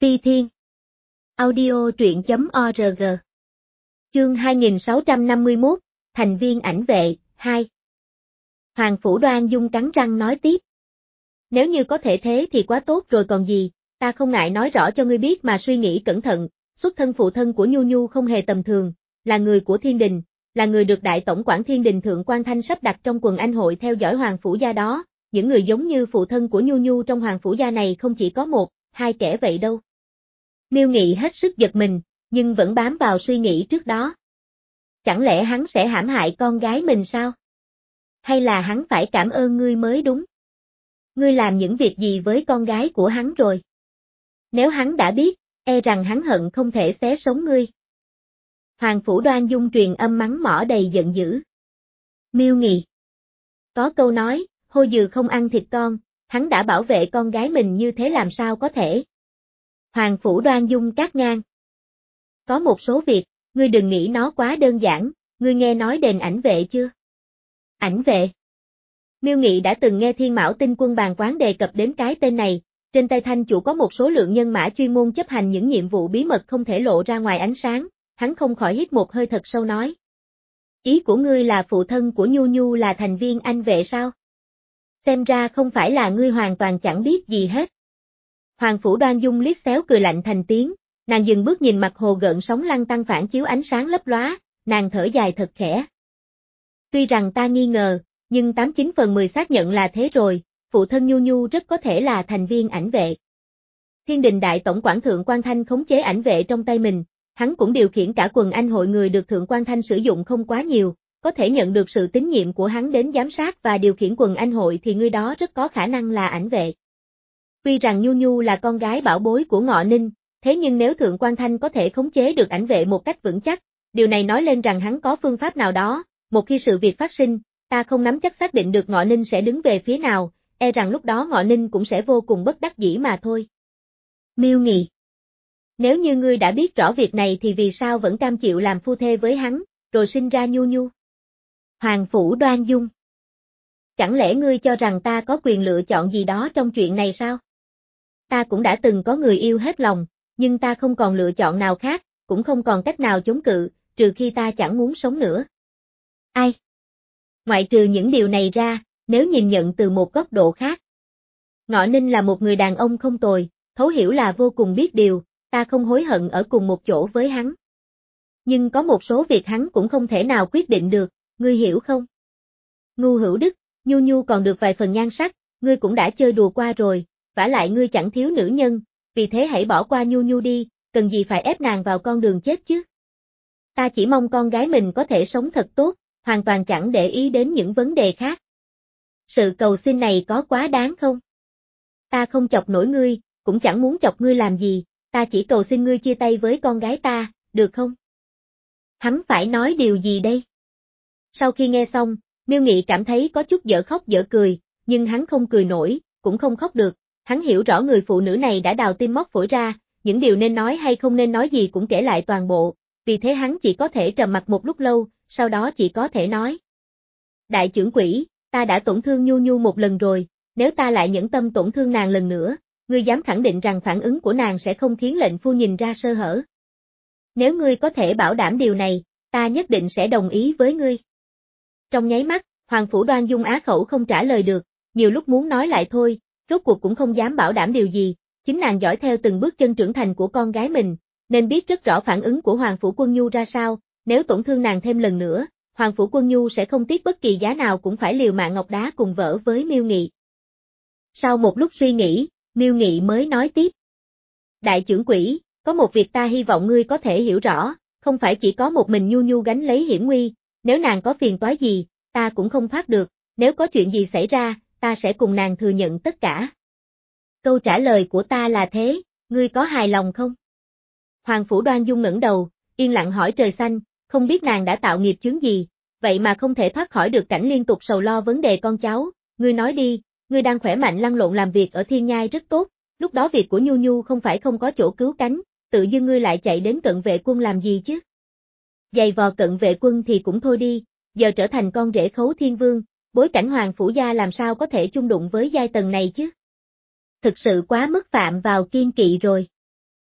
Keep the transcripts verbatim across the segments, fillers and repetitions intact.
Phi Thiên. Audio truyện chấm org. Chương hai nghìn sáu trăm năm mươi mốt, thành viên ảnh vệ, hai. Hoàng Phủ Đoan Dung cắn răng nói tiếp. Nếu như có thể thế thì quá tốt rồi còn gì, ta không ngại nói rõ cho ngươi biết mà suy nghĩ cẩn thận, xuất thân phụ thân của Nhu Nhu không hề tầm thường, là người của Thiên Đình, là người được Đại Tổng quản Thiên Đình Thượng Quan Thanh sắp đặt trong quần anh hội theo dõi Hoàng Phủ gia đó, những người giống như phụ thân của Nhu Nhu trong Hoàng Phủ gia này không chỉ có một, hai kẻ vậy đâu. Miêu Nghị hết sức giật mình, nhưng vẫn bám vào suy nghĩ trước đó. Chẳng lẽ hắn sẽ hãm hại con gái mình sao? Hay là hắn phải cảm ơn ngươi mới đúng? Ngươi làm những việc gì với con gái của hắn rồi? Nếu hắn đã biết, e rằng hắn hận không thể xé sống ngươi. Hoàng Phủ Đoan Dung truyền âm mắng mỏ đầy giận dữ. Miêu Nghị. Có câu nói, hôi dừa không ăn thịt con, hắn đã bảo vệ con gái mình như thế làm sao có thể? Hoàng Phủ Đoan Dung cắt ngang. Có một số việc, ngươi đừng nghĩ nó quá đơn giản, ngươi nghe nói đền ảnh vệ chưa? Ảnh vệ. Miêu Nghị đã từng nghe Thiên Mão Tinh Quân bàn quán đề cập đến cái tên này, trên tay Thanh chủ có một số lượng nhân mã chuyên môn chấp hành những nhiệm vụ bí mật không thể lộ ra ngoài ánh sáng, hắn không khỏi hít một hơi thật sâu nói. Ý của ngươi là phụ thân của Nhu Nhu là thành viên anh vệ sao? Xem ra không phải là ngươi hoàn toàn chẳng biết gì hết. Hoàng Phủ Đoan Dung liếc xéo cười lạnh thành tiếng, nàng dừng bước nhìn mặt hồ gợn sóng lăn tăn phản chiếu ánh sáng lấp lóa, nàng thở dài thật khẽ. Tuy rằng ta nghi ngờ, nhưng tám chín phần mười xác nhận là thế rồi, phụ thân Nhu Nhu rất có thể là thành viên ảnh vệ. Thiên Đình Đại Tổng quản Thượng Quan Thanh khống chế ảnh vệ trong tay mình, hắn cũng điều khiển cả quần anh hội người được Thượng Quan Thanh sử dụng không quá nhiều, có thể nhận được sự tín nhiệm của hắn đến giám sát và điều khiển quần anh hội thì người đó rất có khả năng là ảnh vệ. Tuy rằng Nhu Nhu là con gái bảo bối của Ngọ Ninh, thế nhưng nếu Thượng Quan Thanh có thể khống chế được ảnh vệ một cách vững chắc, điều này nói lên rằng hắn có phương pháp nào đó, một khi sự việc phát sinh, ta không nắm chắc xác định được Ngọ Ninh sẽ đứng về phía nào, e rằng lúc đó Ngọ Ninh cũng sẽ vô cùng bất đắc dĩ mà thôi. Miêu Nghị. Nếu như ngươi đã biết rõ việc này thì vì sao vẫn cam chịu làm phu thê với hắn, rồi sinh ra Nhu Nhu? Hoàng Phủ Đoan Dung. Chẳng lẽ ngươi cho rằng ta có quyền lựa chọn gì đó trong chuyện này sao? Ta cũng đã từng có người yêu hết lòng, nhưng ta không còn lựa chọn nào khác, cũng không còn cách nào chống cự, trừ khi ta chẳng muốn sống nữa. Ai? Ngoại trừ những điều này ra, nếu nhìn nhận từ một góc độ khác. Ngọ Ninh là một người đàn ông không tồi, thấu hiểu là vô cùng biết điều, ta không hối hận ở cùng một chỗ với hắn. Nhưng có một số việc hắn cũng không thể nào quyết định được, ngươi hiểu không? Ngu Hữu Đức, Nhu Nhu còn được vài phần nhan sắc, ngươi cũng đã chơi đùa qua rồi, vả lại ngươi chẳng thiếu nữ nhân, vì thế hãy bỏ qua Nhu Nhu đi, cần gì phải ép nàng vào con đường chết chứ? Ta chỉ mong con gái mình có thể sống thật tốt, hoàn toàn chẳng để ý đến những vấn đề khác. Sự cầu xin này có quá đáng không? Ta không chọc nổi ngươi, cũng chẳng muốn chọc ngươi làm gì, ta chỉ cầu xin ngươi chia tay với con gái ta, được không? Hắn phải nói điều gì đây? Sau khi nghe xong, Miêu Nghị cảm thấy có chút dở khóc dở cười, nhưng hắn không cười nổi, cũng không khóc được, hắn hiểu rõ người phụ nữ này đã đào tim móc phổi ra, những điều nên nói hay không nên nói gì cũng kể lại toàn bộ, vì thế hắn chỉ có thể trầm mặc một lúc lâu, sau đó chỉ có thể nói. Đại trưởng quỹ, ta đã tổn thương Nhu Nhu một lần rồi, nếu ta lại nhẫn tâm tổn thương nàng lần nữa, ngươi dám khẳng định rằng phản ứng của nàng sẽ không khiến lệnh phu nhìn ra sơ hở. Nếu ngươi có thể bảo đảm điều này, ta nhất định sẽ đồng ý với ngươi. Trong nháy mắt, Hoàng Phủ Đoan Dung á khẩu không trả lời được, nhiều lúc muốn nói lại thôi, rốt cuộc cũng không dám bảo đảm điều gì, chính nàng dõi theo từng bước chân trưởng thành của con gái mình, nên biết rất rõ phản ứng của Hoàng Phủ Quân Nhu ra sao, nếu tổn thương nàng thêm lần nữa, Hoàng Phủ Quân Nhu sẽ không tiếc bất kỳ giá nào cũng phải liều mạng ngọc đá cùng vỡ với Miêu Nghị. Sau một lúc suy nghĩ, Miêu Nghị mới nói tiếp. Đại trưởng quỹ, có một việc ta hy vọng ngươi có thể hiểu rõ, không phải chỉ có một mình Nhu Nhu gánh lấy hiểm nguy, nếu nàng có phiền toái gì, ta cũng không thoát được, nếu có chuyện gì xảy ra, ta sẽ cùng nàng thừa nhận tất cả. Câu trả lời của ta là thế, ngươi có hài lòng không? Hoàng Phủ Đoan Dung ngẩng đầu, yên lặng hỏi trời xanh, không biết nàng đã tạo nghiệp chướng gì, vậy mà không thể thoát khỏi được cảnh liên tục sầu lo vấn đề con cháu, ngươi nói đi, ngươi đang khỏe mạnh lăn lộn làm việc ở Thiên Nhai rất tốt, lúc đó việc của Nhu Nhu không phải không có chỗ cứu cánh, tự dưng ngươi lại chạy đến Cận Vệ Quân làm gì chứ? Giày vò Cận Vệ Quân thì cũng thôi đi, giờ trở thành con rể Khấu Thiên Vương, bối cảnh Hoàng Phủ gia làm sao có thể chung đụng với giai tầng này chứ? Thực sự quá mức phạm vào kiên kỵ rồi.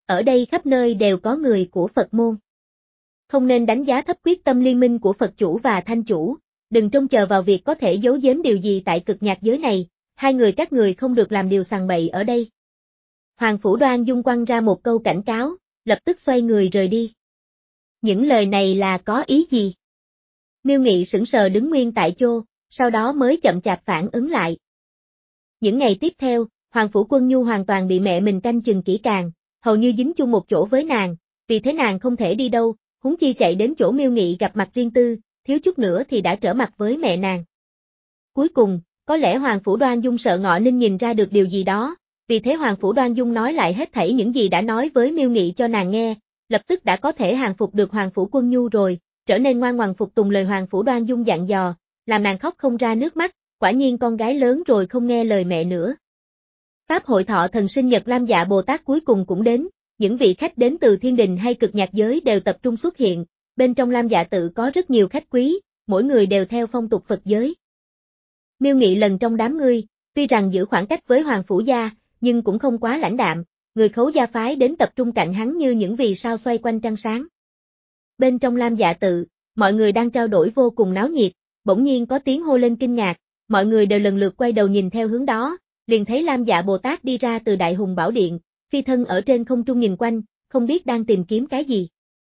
Ở đây khắp nơi đều có người của Phật môn. Không nên đánh giá thấp quyết tâm liên minh của Phật chủ và Thanh chủ, đừng trông chờ vào việc có thể giấu giếm điều gì tại cực nhạc giới này, hai người các người không được làm điều sằng bậy ở đây. Hoàng Phủ Đoan Dung quăng ra một câu cảnh cáo, lập tức xoay người rời đi. Những lời này là có ý gì? Miêu Nghị sững sờ đứng nguyên tại chỗ, sau đó mới chậm chạp phản ứng lại. Những ngày tiếp theo, Hoàng Phủ Quân Nhu hoàn toàn bị mẹ mình canh chừng kỹ càng, hầu như dính chung một chỗ với nàng, vì thế nàng không thể đi đâu, huống chi chạy đến chỗ Miêu Nghị gặp mặt riêng tư, thiếu chút nữa thì đã trở mặt với mẹ nàng. Cuối cùng, có lẽ Hoàng Phủ Đoan Dung sợ Ngọ Ninh nhìn ra được điều gì đó, vì thế Hoàng Phủ Đoan Dung nói lại hết thảy những gì đã nói với Miêu Nghị cho nàng nghe, lập tức đã có thể hàng phục được Hoàng Phủ Quân Nhu rồi, trở nên ngoan ngoãn phục tùng lời Hoàng Phủ Đoan Dung dặn dò, làm nàng khóc không ra nước mắt, quả nhiên con gái lớn rồi không nghe lời mẹ nữa. Pháp hội thọ thần sinh nhật Lam Dạ Bồ Tát cuối cùng cũng đến, những vị khách đến từ thiên đình hay cực nhạc giới đều tập trung xuất hiện, bên trong Lam Dạ tự có rất nhiều khách quý, mỗi người đều theo phong tục Phật giới. Miêu Nghị lần trong đám ngươi, tuy rằng giữ khoảng cách với Hoàng Phủ gia, nhưng cũng không quá lãnh đạm, người Khấu gia phái đến tập trung cạnh hắn như những vì sao xoay quanh trăng sáng. Bên trong Lam Dạ tự, mọi người đang trao đổi vô cùng náo nhiệt, bỗng nhiên có tiếng hô lên kinh ngạc, mọi người đều lần lượt quay đầu nhìn theo hướng đó, liền thấy Lam Dạ Bồ Tát đi ra từ Đại Hùng Bảo Điện, phi thân ở trên không trung nhìn quanh, không biết đang tìm kiếm cái gì.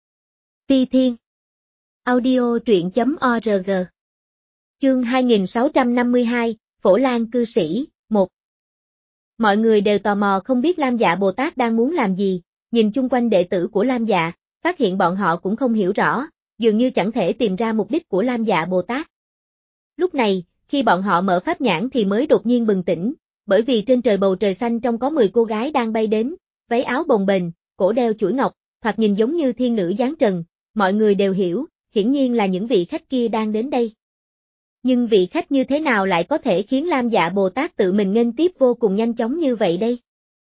Phi Thiên Audio truyện chấm org Chương hai nghìn sáu trăm năm mươi hai, Phổ Lan cư sĩ, một Mọi người đều tò mò không biết Lam Dạ Bồ Tát đang muốn làm gì, nhìn chung quanh đệ tử của Lam Dạ, phát hiện bọn họ cũng không hiểu rõ, dường như chẳng thể tìm ra mục đích của Lam Dạ Bồ Tát. Lúc này, khi bọn họ mở pháp nhãn thì mới đột nhiên bừng tỉnh, bởi vì trên trời bầu trời xanh trong có mười cô gái đang bay đến, váy áo bồng bềnh, cổ đeo chuỗi ngọc, thoạt nhìn giống như thiên nữ giáng trần, mọi người đều hiểu, hiển nhiên là những vị khách kia đang đến đây. Nhưng vị khách như thế nào lại có thể khiến Lam Dạ Bồ Tát tự mình nghênh tiếp vô cùng nhanh chóng như vậy đây?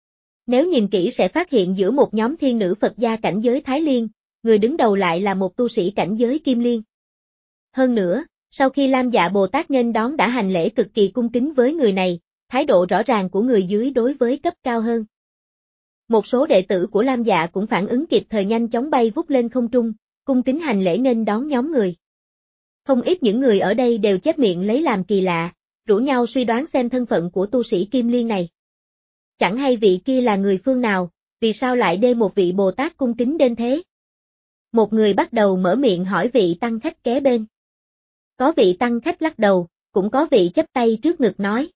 Nếu nhìn kỹ sẽ phát hiện giữa một nhóm thiên nữ Phật gia cảnh giới Thái Liên, người đứng đầu lại là một tu sĩ cảnh giới Kim Liên. Hơn nữa, sau khi Lam Dạ Bồ Tát nghênh đón đã hành lễ cực kỳ cung kính với người này, thái độ rõ ràng của người dưới đối với cấp cao hơn. Một số đệ tử của Lam Dạ cũng phản ứng kịp thời nhanh chóng bay vút lên không trung, cung kính hành lễ nghênh đón nhóm người. Không ít những người ở đây đều chép miệng lấy làm kỳ lạ, rủ nhau suy đoán xem thân phận của tu sĩ Kim Liên này. Chẳng hay vị kia là người phương nào, vì sao lại đê một vị Bồ Tát cung kính đến thế? Một người bắt đầu mở miệng hỏi vị tăng khách kế bên. Có vị tăng khách lắc đầu, cũng có vị chắp tay trước ngực nói.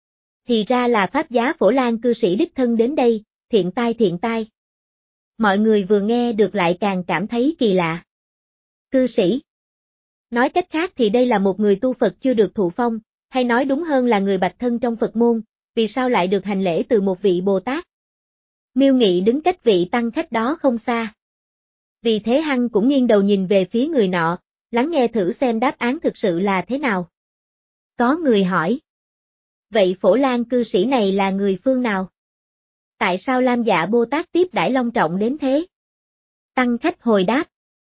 Thì ra là Pháp giá Phổ Lan cư sĩ đích thân đến đây, thiện tai thiện tai. Mọi người vừa nghe được lại càng cảm thấy kỳ lạ. Cư sĩ. Nói cách khác thì đây là một người tu Phật chưa được thụ phong, hay nói đúng hơn là người bạch thân trong Phật môn, vì sao lại được hành lễ từ một vị Bồ Tát? Miêu Nghị đứng cách vị tăng khách đó không xa. Vì thế hắn cũng nghiêng đầu nhìn về phía người nọ, lắng nghe thử xem đáp án thực sự là thế nào. Có người hỏi. Vậy Phổ Lan cư sĩ này là người phương nào? Tại sao Lam Dạ Bồ Tát tiếp đãi long trọng đến thế? Tăng khách hồi đáp.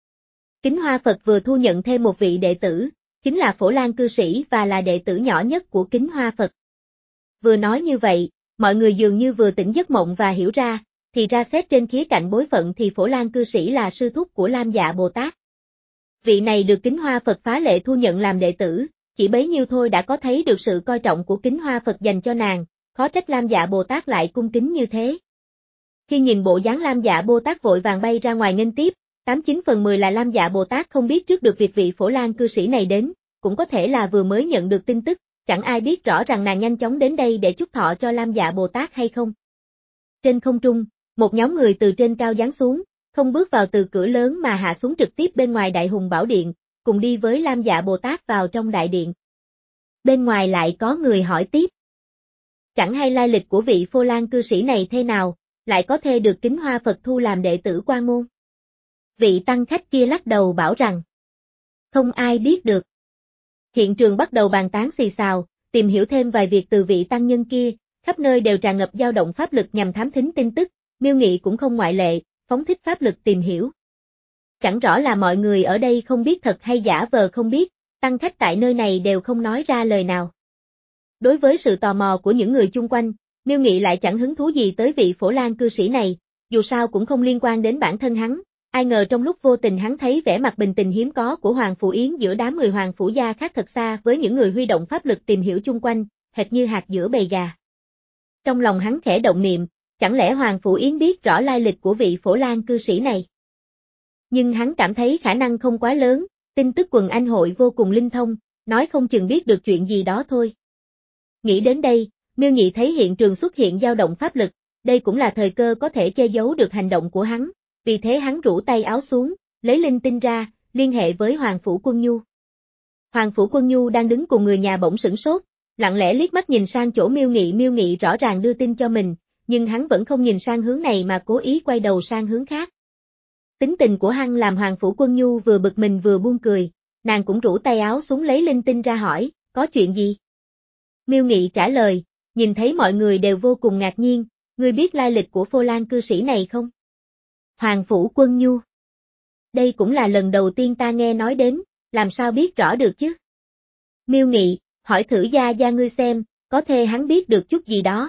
Kính Hoa Phật vừa thu nhận thêm một vị đệ tử, chính là Phổ Lan cư sĩ và là đệ tử nhỏ nhất của Kính Hoa Phật. Vừa nói như vậy, mọi người dường như vừa tỉnh giấc mộng và hiểu ra, thì ra xét trên khía cạnh bối phận thì Phổ Lan cư sĩ là sư thúc của Lam Dạ Bồ Tát. Vị này được Kính Hoa Phật phá lệ thu nhận làm đệ tử, chỉ bấy nhiêu thôi đã có thấy được sự coi trọng của Kính Hoa Phật dành cho nàng, khó trách Lam Dạ Bồ Tát lại cung kính như thế. Khi nhìn bộ dáng Lam Dạ Bồ Tát vội vàng bay ra ngoài nghênh tiếp, tám chín phần mười là Lam Dạ Bồ Tát không biết trước được việc vị Phổ Lan cư sĩ này đến, cũng có thể là vừa mới nhận được tin tức, chẳng ai biết rõ rằng nàng nhanh chóng đến đây để chúc thọ cho Lam Dạ Bồ Tát hay không. Trên không trung, một nhóm người từ trên cao giáng xuống, không bước vào từ cửa lớn mà hạ xuống trực tiếp bên ngoài Đại Hùng Bảo Điện, cùng đi với Lam Dạ Bồ Tát vào trong đại điện. Bên ngoài lại có người hỏi tiếp. Chẳng hay lai lịch của vị Phổ Lan cư sĩ này thế nào, lại có thể được Kính Hoa Phật thu làm đệ tử Quan môn. Vị tăng khách kia lắc đầu bảo rằng, không ai biết được. Hiện trường bắt đầu bàn tán xì xào, tìm hiểu thêm vài việc từ vị tăng nhân kia, khắp nơi đều tràn ngập dao động pháp lực nhằm thám thính tin tức, Miêu Nghị cũng không ngoại lệ, phóng thích pháp lực tìm hiểu. Chẳng rõ là mọi người ở đây không biết thật hay giả vờ không biết, tăng khách tại nơi này đều không nói ra lời nào. Đối với sự tò mò của những người chung quanh, Miêu Nghị lại chẳng hứng thú gì tới vị Phổ Lan cư sĩ này, dù sao cũng không liên quan đến bản thân hắn. Ai ngờ trong lúc vô tình hắn thấy vẻ mặt bình tĩnh hiếm có của Hoàng Phủ Yến giữa đám người Hoàng Phủ gia khác thật xa với những người huy động pháp lực tìm hiểu chung quanh, hệt như hạt giữa bầy gà. Trong lòng hắn khẽ động niệm, chẳng lẽ Hoàng Phủ Yến biết rõ lai lịch của vị Phổ Lan cư sĩ này? Nhưng hắn cảm thấy khả năng không quá lớn, tin tức quần anh hội vô cùng linh thông, nói không chừng biết được chuyện gì đó thôi. Nghĩ đến đây, Miêu Nhị thấy hiện trường xuất hiện dao động pháp lực, đây cũng là thời cơ có thể che giấu được hành động của hắn, vì thế hắn rũ tay áo xuống, lấy linh tinh ra, liên hệ với Hoàng Phủ Quân Nhu. Hoàng Phủ Quân Nhu đang đứng cùng người nhà bỗng sửng sốt, lặng lẽ liếc mắt nhìn sang chỗ Miêu Nghị. Miêu Nghị rõ ràng đưa tin cho mình, nhưng hắn vẫn không nhìn sang hướng này mà cố ý quay đầu sang hướng khác. Tính tình của hắn làm Hoàng Phủ Quân Nhu vừa bực mình vừa buông cười, nàng cũng rũ tay áo xuống lấy linh tinh ra hỏi, có chuyện gì? Miêu Nghị trả lời, nhìn thấy mọi người đều vô cùng ngạc nhiên, ngươi biết lai lịch của Phổ Lan cư sĩ này không? Hoàng Phủ Quân Nhu. Đây cũng là lần đầu tiên ta nghe nói đến, làm sao biết rõ được chứ? Miêu Nghị, hỏi thử gia gia ngươi xem, có thể hắn biết được chút gì đó.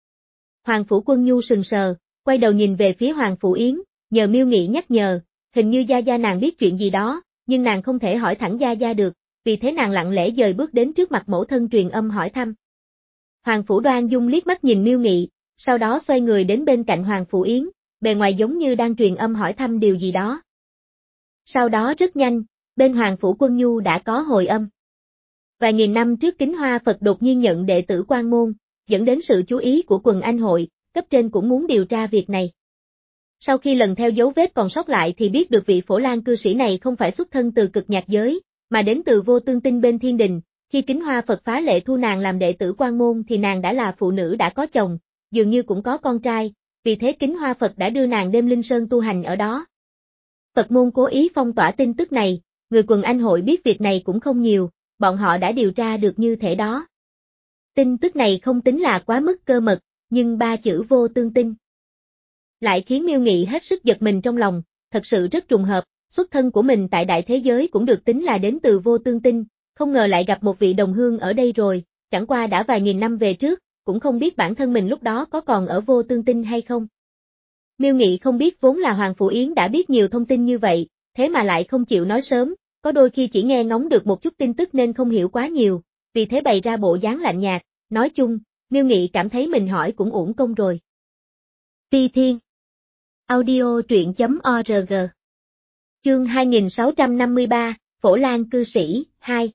Hoàng Phủ Quân Nhu sừng sờ, quay đầu nhìn về phía Hoàng Phủ Yến, nhờ Miêu Nghị nhắc nhở, hình như gia gia nàng biết chuyện gì đó, nhưng nàng không thể hỏi thẳng gia gia được, vì thế nàng lặng lẽ dời bước đến trước mặt mẫu thân truyền âm hỏi thăm. Hoàng Phủ Đoan Dung liếc mắt nhìn Miêu Nghị, sau đó xoay người đến bên cạnh Hoàng Phủ Yến, bề ngoài giống như đang truyền âm hỏi thăm điều gì đó. Sau đó rất nhanh, bên Hoàng Phủ Quân Nhu đã có hồi âm. Vài nghìn năm trước Kính Hoa Phật đột nhiên nhận đệ tử Quan Môn, dẫn đến sự chú ý của quần anh hội, cấp trên cũng muốn điều tra việc này. Sau khi lần theo dấu vết còn sót lại thì biết được vị Phổ Lan cư sĩ này không phải xuất thân từ cực nhạc giới, mà đến từ Vô Tương Tinh bên Thiên Đình. Khi Kính Hoa Phật phá lệ thu nàng làm đệ tử Quan Môn thì nàng đã là phụ nữ đã có chồng, dường như cũng có con trai, vì thế Kính Hoa Phật đã đưa nàng đêm Linh Sơn tu hành ở đó. Phật môn cố ý phong tỏa tin tức này, người quần anh hội biết việc này cũng không nhiều, bọn họ đã điều tra được như thể đó. Tin tức này không tính là quá mức cơ mật, nhưng ba chữ Vô Tương Tinh lại khiến Miêu Nghị hết sức giật mình trong lòng, thật sự rất trùng hợp, xuất thân của mình tại đại thế giới cũng được tính là đến từ Vô Tương Tinh, không ngờ lại gặp một vị đồng hương ở đây rồi, chẳng qua đã vài nghìn năm về trước, cũng không biết bản thân mình lúc đó có còn ở Vô Tương Tinh hay không. Miêu Nghị không biết vốn là Hoàng Phủ Yến đã biết nhiều thông tin như vậy, thế mà lại không chịu nói sớm, có đôi khi chỉ nghe ngóng được một chút tin tức nên không hiểu quá nhiều, vì thế bày ra bộ dáng lạnh nhạt, nói chung, Miêu Nghị cảm thấy mình hỏi cũng uổng công rồi. Phi Thiên Audio truyện chấm org Chương hai nghìn sáu trăm năm mươi ba, Phổ Lan cư sĩ, hai.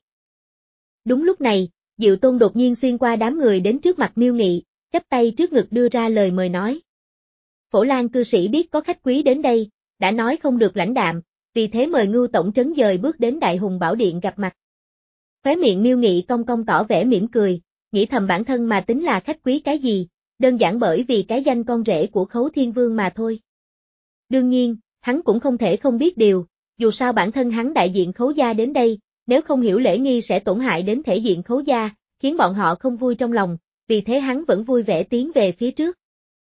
Đúng lúc này, Diệu Tôn đột nhiên xuyên qua đám người đến trước mặt Miêu Nghị, chắp tay trước ngực đưa ra lời mời nói. Phổ Lan cư sĩ biết có khách quý đến đây, đã nói không được lãnh đạm, vì thế mời Ngưu Tổng Trấn dời bước đến Đại Hùng Bảo Điện gặp mặt. Khóe miệng Miêu Nghị cong cong tỏ vẻ mỉm cười, nghĩ thầm bản thân mà tính là khách quý cái gì, đơn giản bởi vì cái danh con rể của Khấu Thiên Vương mà thôi. Đương nhiên, hắn cũng không thể không biết điều, dù sao bản thân hắn đại diện Khấu gia đến đây, nếu không hiểu lễ nghi sẽ tổn hại đến thể diện Khấu gia, khiến bọn họ không vui trong lòng, vì thế hắn vẫn vui vẻ tiến về phía trước.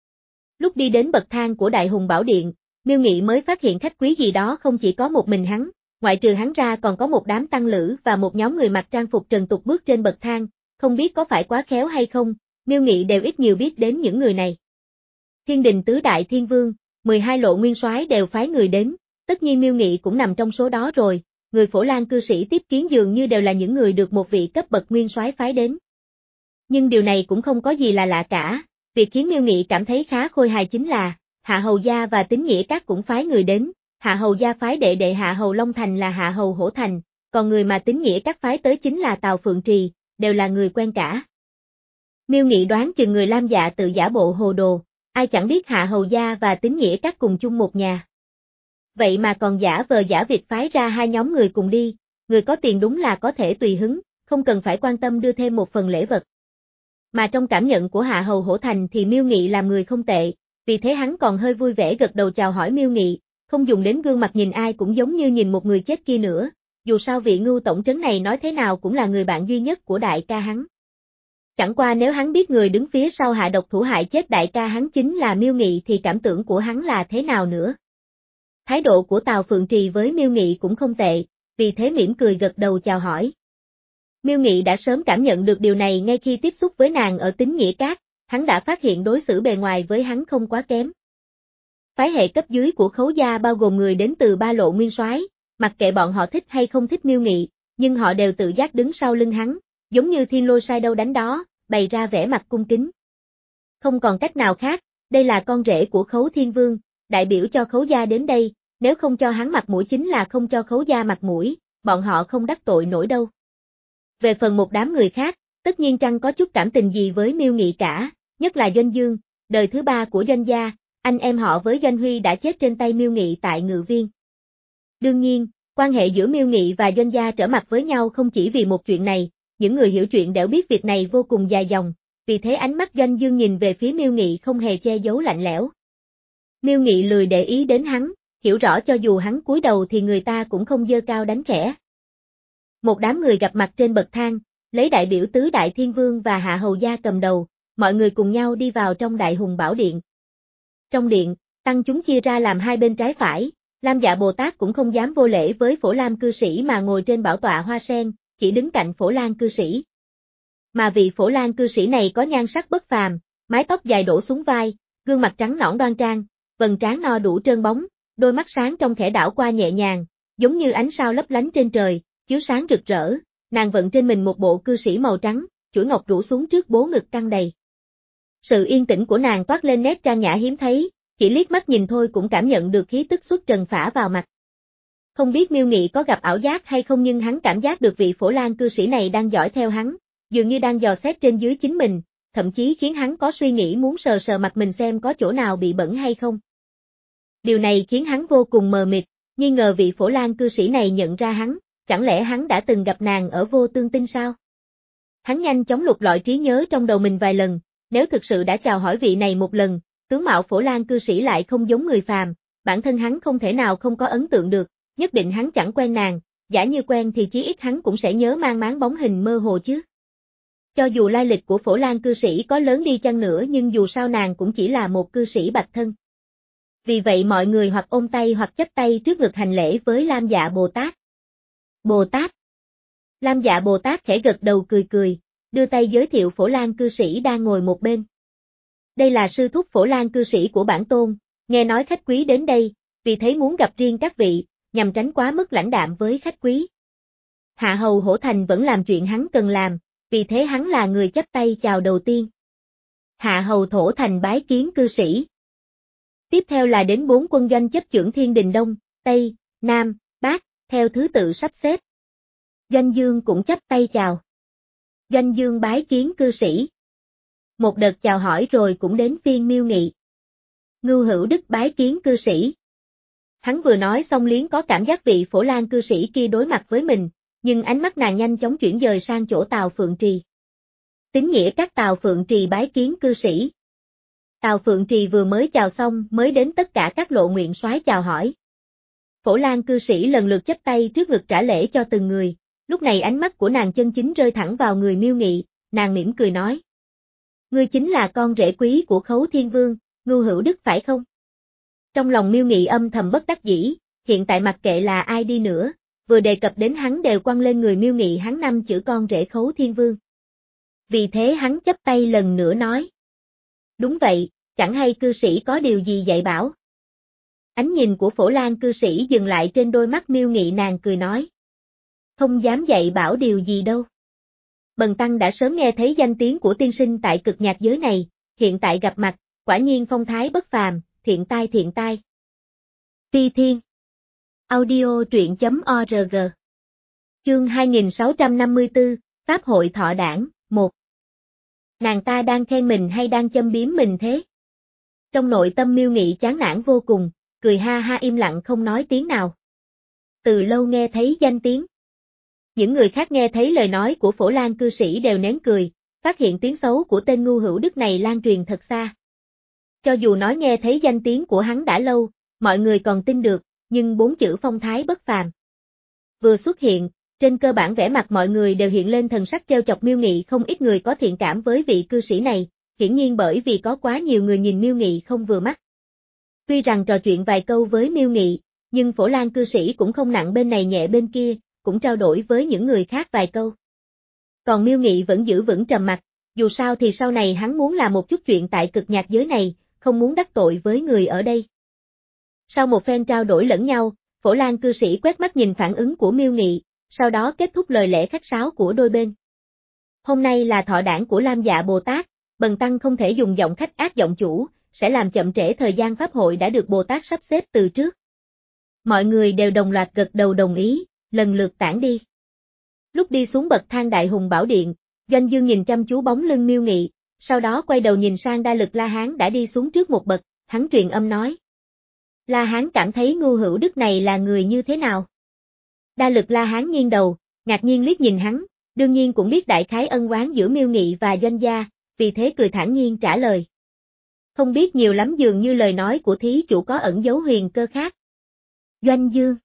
Lúc đi đến bậc thang của Đại Hùng Bảo Điện, Miêu Nghị mới phát hiện khách quý gì đó không chỉ có một mình hắn, ngoại trừ hắn ra còn có một đám tăng lữ và một nhóm người mặc trang phục trần tục bước trên bậc thang, không biết có phải quá khéo hay không, Miêu Nghị đều ít nhiều biết đến những người này. Thiên Đình tứ đại thiên vương, mười hai lộ nguyên soái đều phái người đến, tất nhiên Miêu Nghị cũng nằm trong số đó rồi, người Phổ Lan cư sĩ tiếp kiến dường như đều là những người được một vị cấp bậc nguyên soái phái đến. Nhưng điều này cũng không có gì là lạ cả, việc khiến Miêu Nghị cảm thấy khá khôi hài chính là, Hạ Hầu Gia và Tín Nghĩa Các cũng phái người đến, Hạ Hầu Gia phái đệ đệ Hạ Hầu Long Thành là Hạ Hầu Hổ Thành, còn người mà Tín Nghĩa Các phái tới chính là Tào Phượng Trì, đều là người quen cả. Miêu Nghị đoán chừng người Lam Dạ tự giả bộ hồ đồ, ai chẳng biết Hạ Hầu Gia và Tín Nghĩa Các cùng chung một nhà. Vậy mà còn giả vờ giả việc phái ra hai nhóm người cùng đi, người có tiền đúng là có thể tùy hứng, không cần phải quan tâm đưa thêm một phần lễ vật. Mà trong cảm nhận của Hạ Hầu Hổ Thành thì Miêu Nghị làm người không tệ, vì thế hắn còn hơi vui vẻ gật đầu chào hỏi Miêu Nghị, không dùng đến gương mặt nhìn ai cũng giống như nhìn một người chết kia nữa, dù sao vị Ngưu tổng trấn này nói thế nào cũng là người bạn duy nhất của đại ca hắn. Chẳng qua nếu hắn biết người đứng phía sau hạ độc thủ hại chết đại ca hắn chính là Miêu Nghị thì cảm tưởng của hắn là thế nào nữa. Thái độ của Tào Phượng Trì với Miêu Nghị cũng không tệ, vì thế mỉm cười gật đầu chào hỏi. Miêu Nghị đã sớm cảm nhận được điều này ngay khi tiếp xúc với nàng ở Tín Nghĩa Các, hắn đã phát hiện đối xử bề ngoài với hắn không quá kém. Phái hệ cấp dưới của Khấu gia bao gồm người đến từ ba lộ nguyên soái, mặc kệ bọn họ thích hay không thích Miêu Nghị, nhưng họ đều tự giác đứng sau lưng hắn, giống như thiên lôi sai đâu đánh đó, bày ra vẻ mặt cung kính. Không còn cách nào khác, đây là con rể của Khấu Thiên Vương, đại biểu cho Khấu gia đến đây, nếu không cho hắn mặt mũi chính là không cho Khấu gia mặt mũi, bọn họ không đắc tội nổi đâu. Về phần một đám người khác, tất nhiên chẳng có chút cảm tình gì với Miêu Nghị cả, nhất là Doanh Dương, đời thứ ba của Doanh gia, anh em họ với Doanh Huy đã chết trên tay Miêu Nghị tại Ngự Viên. Đương nhiên, quan hệ giữa Miêu Nghị và Doanh gia trở mặt với nhau không chỉ vì một chuyện này, những người hiểu chuyện đều biết việc này vô cùng dài dòng, vì thế ánh mắt Doanh Dương nhìn về phía Miêu Nghị không hề che giấu lạnh lẽo. Miêu Nghị lười để ý đến hắn, hiểu rõ cho dù hắn cúi đầu thì người ta cũng không giơ cao đánh khẽ. Một đám người gặp mặt trên bậc thang, lấy đại biểu tứ đại thiên vương và hạ hầu gia cầm đầu, mọi người cùng nhau đi vào trong Đại Hùng Bảo Điện. Trong điện, tăng chúng chia ra làm hai bên trái phải, Lam Dạ Bồ Tát cũng không dám vô lễ với Phổ Lam cư sĩ mà ngồi trên bảo tọa hoa sen, chỉ đứng cạnh Phổ Lan cư sĩ. Mà vị Phổ Lan cư sĩ này có nhan sắc bất phàm, mái tóc dài đổ xuống vai, gương mặt trắng nõn đoan trang, vầng trán no đủ trơn bóng, đôi mắt sáng trong khẽ đảo qua nhẹ nhàng, giống như ánh sao lấp lánh trên trời, chiếu sáng rực rỡ, nàng vận trên mình một bộ cư sĩ màu trắng, chuỗi ngọc rủ xuống trước bố ngực căng đầy. Sự yên tĩnh của nàng toát lên nét trang nhã hiếm thấy, chỉ liếc mắt nhìn thôi cũng cảm nhận được khí tức xuất trần phả vào mặt. Không biết Miêu Nghị có gặp ảo giác hay không nhưng hắn cảm giác được vị Phổ Lan cư sĩ này đang dõi theo hắn, dường như đang dò xét trên dưới chính mình, thậm chí khiến hắn có suy nghĩ muốn sờ sờ mặt mình xem có chỗ nào bị bẩn hay không. Điều này khiến hắn vô cùng mờ mịt, nghi ngờ vị Phổ Lan cư sĩ này nhận ra hắn, chẳng lẽ hắn đã từng gặp nàng ở Vô Tương Tinh sao? Hắn nhanh chóng lục lọi trí nhớ trong đầu mình vài lần, nếu thực sự đã chào hỏi vị này một lần, tướng mạo Phổ Lan cư sĩ lại không giống người phàm, bản thân hắn không thể nào không có ấn tượng được, nhất định hắn chẳng quen nàng, giả như quen thì chí ít hắn cũng sẽ nhớ mang máng bóng hình mơ hồ chứ. Cho dù lai lịch của Phổ Lan cư sĩ có lớn đi chăng nữa nhưng dù sao nàng cũng chỉ là một cư sĩ bạch thân. Vì vậy mọi người hoặc ôm tay hoặc chắp tay trước ngực hành lễ với Lam Dạ Bồ Tát. Bồ Tát. Lam Dạ Bồ Tát khẽ gật đầu cười cười, đưa tay giới thiệu Phổ Lan cư sĩ đang ngồi một bên. Đây là sư thúc Phổ Lan cư sĩ của bản tôn, nghe nói khách quý đến đây, vì thế muốn gặp riêng các vị, nhằm tránh quá mức lãnh đạm với khách quý. Hạ hầu Hổ Thành vẫn làm chuyện hắn cần làm, vì thế hắn là người chắp tay chào đầu tiên. Hạ hầu Thổ Thành bái kiến cư sĩ. Tiếp theo là đến bốn quân doanh chấp chưởng Thiên Đình Đông, Tây, Nam, Bắc, theo thứ tự sắp xếp. Doanh Dương cũng chắp tay chào. Doanh Dương bái kiến cư sĩ. Một đợt chào hỏi rồi cũng đến phiên Miêu Nghị. Ngưu Hữu Đức bái kiến cư sĩ. Hắn vừa nói xong liền có cảm giác vị Phổ Lan cư sĩ kia đối mặt với mình, nhưng ánh mắt nàng nhanh chóng chuyển dời sang chỗ Tào Phượng Trì. Tín nghĩa các Tào Phượng Trì bái kiến cư sĩ. Tào Phượng Trì vừa mới chào xong mới đến tất cả các lộ nguyện soái chào hỏi. Phổ Lan cư sĩ lần lượt chắp tay trước ngực trả lễ cho từng người, lúc này ánh mắt của nàng chân chính rơi thẳng vào người Miêu Nghị, nàng mỉm cười nói. Ngươi chính là con rể quý của Khấu Thiên Vương, Ngưu Hữu Đức phải không? Trong lòng Miêu Nghị âm thầm bất đắc dĩ, hiện tại mặc kệ là ai đi nữa, vừa đề cập đến hắn đều quăng lên người Miêu Nghị hắn năm chữ con rể Khấu Thiên Vương. Vì thế hắn chắp tay lần nữa nói. Đúng vậy, chẳng hay cư sĩ có điều gì dạy bảo. Ánh nhìn của Phổ Lan cư sĩ dừng lại trên đôi mắt Miêu Nghị, nàng cười nói. Không dám dạy bảo điều gì đâu. Bần tăng đã sớm nghe thấy danh tiếng của tiên sinh tại cực nhạc giới này, hiện tại gặp mặt, quả nhiên phong thái bất phàm, thiện tai thiện tai. Phi Thiên. Audio truyện chấm org. Chương hai nghìn sáu trăm năm mươi tư, Pháp hội thọ đản, một. Nàng ta đang khen mình hay đang châm biếm mình thế? Trong nội tâm Miêu Nghị chán nản vô cùng, cười ha ha im lặng không nói tiếng nào. Từ lâu nghe thấy danh tiếng. Những người khác nghe thấy lời nói của Phổ Lan cư sĩ đều nén cười, phát hiện tiếng xấu của tên Ngưu Hữu Đức này lan truyền thật xa. Cho dù nói nghe thấy danh tiếng của hắn đã lâu, mọi người còn tin được, nhưng bốn chữ phong thái bất phàm vừa xuất hiện, trên cơ bản vẻ mặt mọi người đều hiện lên thần sắc trêu chọc Miêu Nghị, không ít người có thiện cảm với vị cư sĩ này, hiển nhiên bởi vì có quá nhiều người nhìn Miêu Nghị không vừa mắt. Tuy rằng trò chuyện vài câu với Miêu Nghị, nhưng Phổ Lan cư sĩ cũng không nặng bên này nhẹ bên kia, cũng trao đổi với những người khác vài câu. Còn Miêu Nghị vẫn giữ vững trầm mặc, dù sao thì sau này hắn muốn làm một chút chuyện tại cực nhạc giới này, không muốn đắc tội với người ở đây. Sau một phen trao đổi lẫn nhau, Phổ Lan cư sĩ quét mắt nhìn phản ứng của Miêu Nghị, sau đó kết thúc lời lẽ khách sáo của đôi bên. Hôm nay là thọ đản của Lam Dạ Bồ Tát, bần tăng không thể dùng giọng khách ác giọng chủ, sẽ làm chậm trễ thời gian pháp hội đã được Bồ Tát sắp xếp từ trước. Mọi người đều đồng loạt gật đầu đồng ý, lần lượt tản đi. Lúc đi xuống bậc thang Đại Hùng Bảo Điện, Doanh Dương nhìn chăm chú bóng lưng Miêu Nghị, sau đó quay đầu nhìn sang Đa Lực La Hán đã đi xuống trước một bậc, hắn truyền âm nói. La Hán cảm thấy Ngưu Hữu Đức này là người như thế nào? Đa Lực La Hán nghiêng đầu, ngạc nhiên liếc nhìn hắn, đương nhiên cũng biết đại khái ân oán giữa Miêu Nghị và Doanh gia, vì thế cười thản nhiên trả lời. Không biết nhiều lắm, dường như lời nói của thí chủ có ẩn dấu huyền cơ khác. Doanh Dương.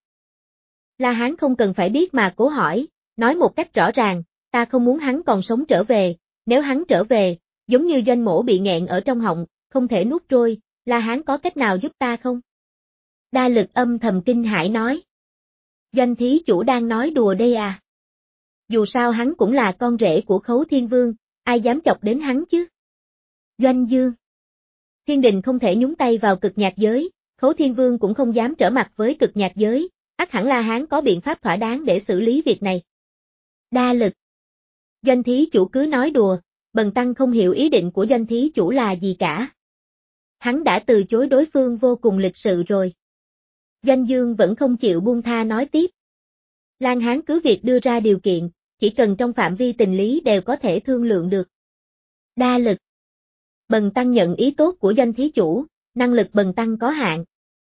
La Hán không cần phải biết mà cố hỏi, nói một cách rõ ràng, ta không muốn hắn còn sống trở về, nếu hắn trở về, giống như Doanh mỗ bị nghẹn ở trong họng, không thể nuốt trôi, La Hán có cách nào giúp ta không? Đa Lực âm thầm kinh hãi nói. Doanh thí chủ đang nói đùa đây à? Dù sao hắn cũng là con rể của Khấu Thiên Vương, ai dám chọc đến hắn chứ? Doanh Dương. Thiên đình không thể nhúng tay vào cực nhạc giới, Khấu Thiên Vương cũng không dám trở mặt với cực nhạc giới, ắt hẳn La Hán có biện pháp thỏa đáng để xử lý việc này. Đa Lực. Doanh thí chủ cứ nói đùa, bần tăng không hiểu ý định của Doanh thí chủ là gì cả. Hắn đã từ chối đối phương vô cùng lịch sự rồi. Doanh Dương vẫn không chịu buông tha nói tiếp. Lan Hán cứ việc đưa ra điều kiện, chỉ cần trong phạm vi tình lý đều có thể thương lượng được. Đa Lực. Bần tăng nhận ý tốt của Doanh thí chủ, năng lực bần tăng có hạn.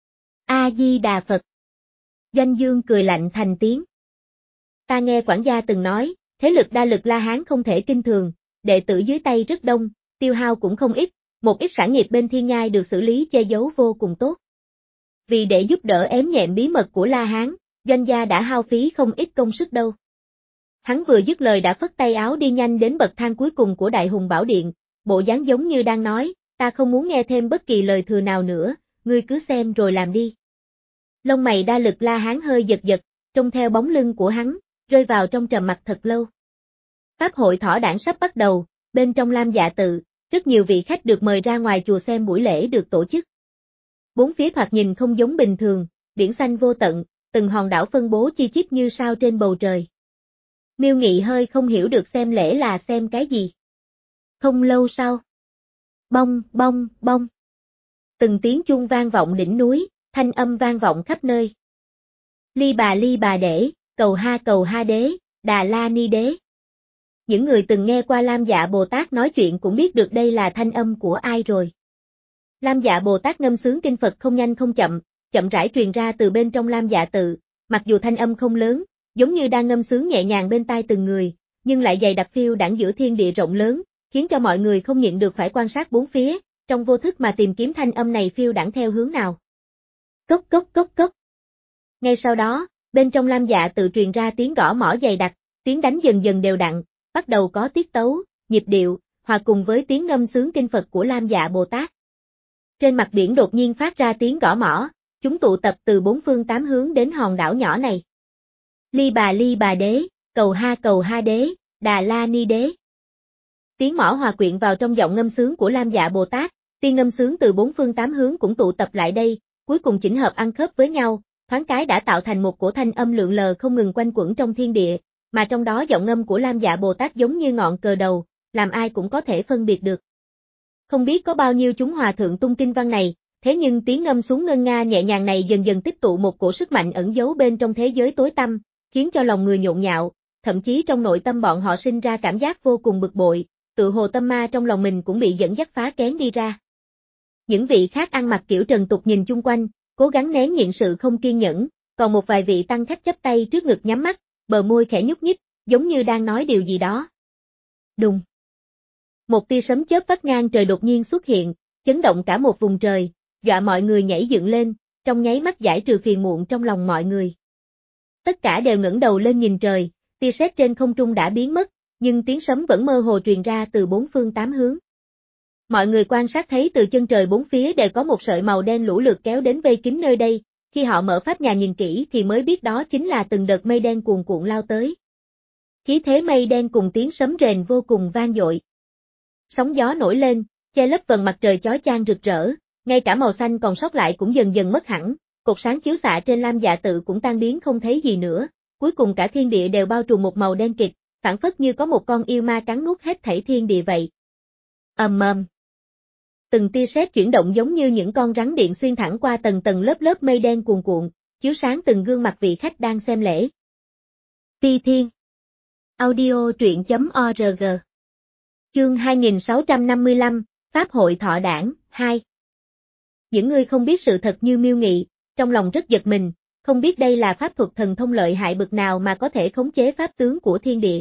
A-di-đà Phật. Doanh Dương cười lạnh thành tiếng. Ta nghe quản gia từng nói, thế lực Đa Lực La Hán không thể kinh thường, đệ tử dưới tay rất đông, tiêu hao cũng không ít, một ít sản nghiệp bên Thiên Nhai được xử lý che giấu vô cùng tốt. Vì để giúp đỡ ém nhẹm bí mật của La Hán, Doanh gia đã hao phí không ít công sức đâu. Hắn vừa dứt lời đã phất tay áo đi nhanh đến bậc thang cuối cùng của Đại Hùng Bảo Điện, bộ dáng giống như đang nói, ta không muốn nghe thêm bất kỳ lời thừa nào nữa, ngươi cứ xem rồi làm đi. Lông mày Đa Lực La Hán hơi giật giật, trông theo bóng lưng của hắn, rơi vào trong trầm mặc thật lâu. Pháp hội thọ đản sắp bắt đầu, bên trong Lam Dạ tự, rất nhiều vị khách được mời ra ngoài chùa xem buổi lễ được tổ chức. Bốn phía thoạt nhìn không giống bình thường, biển xanh vô tận, từng hòn đảo phân bố chi chít như sao trên bầu trời. Miêu Nghị hơi không hiểu được xem lễ là xem cái gì. Không lâu sau. Bong, bong, bong. Từng tiếng chuông vang vọng đỉnh núi, thanh âm vang vọng khắp nơi. Ly bà ly bà đễ, cầu ha cầu ha đế, Đà La Ni đế. Những người từng nghe qua Lam Dạ Bồ Tát nói chuyện cũng biết được đây là thanh âm của ai rồi. Lam Dạ Bồ Tát ngâm sướng kinh Phật không nhanh không chậm, chậm rãi truyền ra từ bên trong Lam Dạ tự, mặc dù thanh âm không lớn, giống như đang ngâm sướng nhẹ nhàng bên tai từng người, nhưng lại dày đặc phiêu đãng giữa thiên địa rộng lớn, khiến cho mọi người không nhịn được phải quan sát bốn phía, trong vô thức mà tìm kiếm thanh âm này phiêu đãng theo hướng nào. Cốc cốc cốc cốc. Ngay sau đó, bên trong Lam Dạ tự truyền ra tiếng gõ mõ dày đặc, tiếng đánh dần dần đều đặn, bắt đầu có tiết tấu, nhịp điệu, hòa cùng với tiếng ngâm sướng kinh Phật của Lam Dạ Bồ Tát. Trên mặt biển đột nhiên phát ra tiếng gõ mõ, chúng tụ tập từ bốn phương tám hướng đến hòn đảo nhỏ này. Ly bà ly bà đế, cầu ha cầu ha đế, Đà La Ni đế. Tiếng mõ hòa quyện vào trong giọng ngâm sướng của Lam Dạ Bồ Tát, tiếng ngâm sướng từ bốn phương tám hướng cũng tụ tập lại đây, cuối cùng chỉnh hợp ăn khớp với nhau, thoáng cái đã tạo thành một cổ thanh âm lượn lờ không ngừng quanh quẩn trong thiên địa, mà trong đó giọng ngâm của Lam Dạ Bồ Tát giống như ngọn cờ đầu, làm ai cũng có thể phân biệt được. Không biết có bao nhiêu chúng hòa thượng tung kinh văn này, thế nhưng tiếng ngâm xuống ngân nga nhẹ nhàng này dần dần tích tụ một cổ sức mạnh ẩn giấu bên trong thế giới tối tăm, khiến cho lòng người nhộn nhạo, thậm chí trong nội tâm bọn họ sinh ra cảm giác vô cùng bực bội, tự hồ tâm ma trong lòng mình cũng bị dẫn dắt phá kén đi ra. Những vị khác ăn mặc kiểu trần tục nhìn chung quanh, cố gắng nén nhịn sự không kiên nhẫn, còn một vài vị tăng khách chắp tay trước ngực nhắm mắt, bờ môi khẽ nhúc nhích, giống như đang nói điều gì đó. Đùng. Một tia sấm chớp vắt ngang trời đột nhiên xuất hiện, chấn động cả một vùng trời, dọa mọi người nhảy dựng lên, trong nháy mắt giải trừ phiền muộn trong lòng mọi người. Tất cả đều ngẩng đầu lên nhìn trời, tia sét trên không trung đã biến mất, nhưng tiếng sấm vẫn mơ hồ truyền ra từ bốn phương tám hướng. Mọi người quan sát thấy từ chân trời bốn phía đều có một sợi màu đen lũ lượt kéo đến vây kín nơi đây, khi họ mở pháp nhà nhìn kỹ thì mới biết đó chính là từng đợt mây đen cuồn cuộn lao tới. Khí thế mây đen cùng tiếng sấm rền vô cùng vang dội. Sóng gió nổi lên, che lấp vầng mặt trời chói chang rực rỡ, ngay cả màu xanh còn sót lại cũng dần dần mất hẳn, cột sáng chiếu xạ trên Lam Dạ Tự cũng tan biến không thấy gì nữa, cuối cùng cả thiên địa đều bao trùm một màu đen kịt, phảng phất như có một con yêu ma cắn nuốt hết thảy thiên địa vậy. Ầm ầm. Từng tia sét chuyển động giống như những con rắn điện xuyên thẳng qua tầng tầng lớp lớp mây đen cuồn cuộn, chiếu sáng từng gương mặt vị khách đang xem lễ. Ti Thiên. Audio truyện chấm org. Chương hai nghìn sáu trăm năm mươi lăm, Pháp hội thọ đản, hai. Những người không biết sự thật như Miêu Nghị, trong lòng rất giật mình, không biết đây là pháp thuật thần thông lợi hại bậc nào mà có thể khống chế pháp tướng của thiên địa.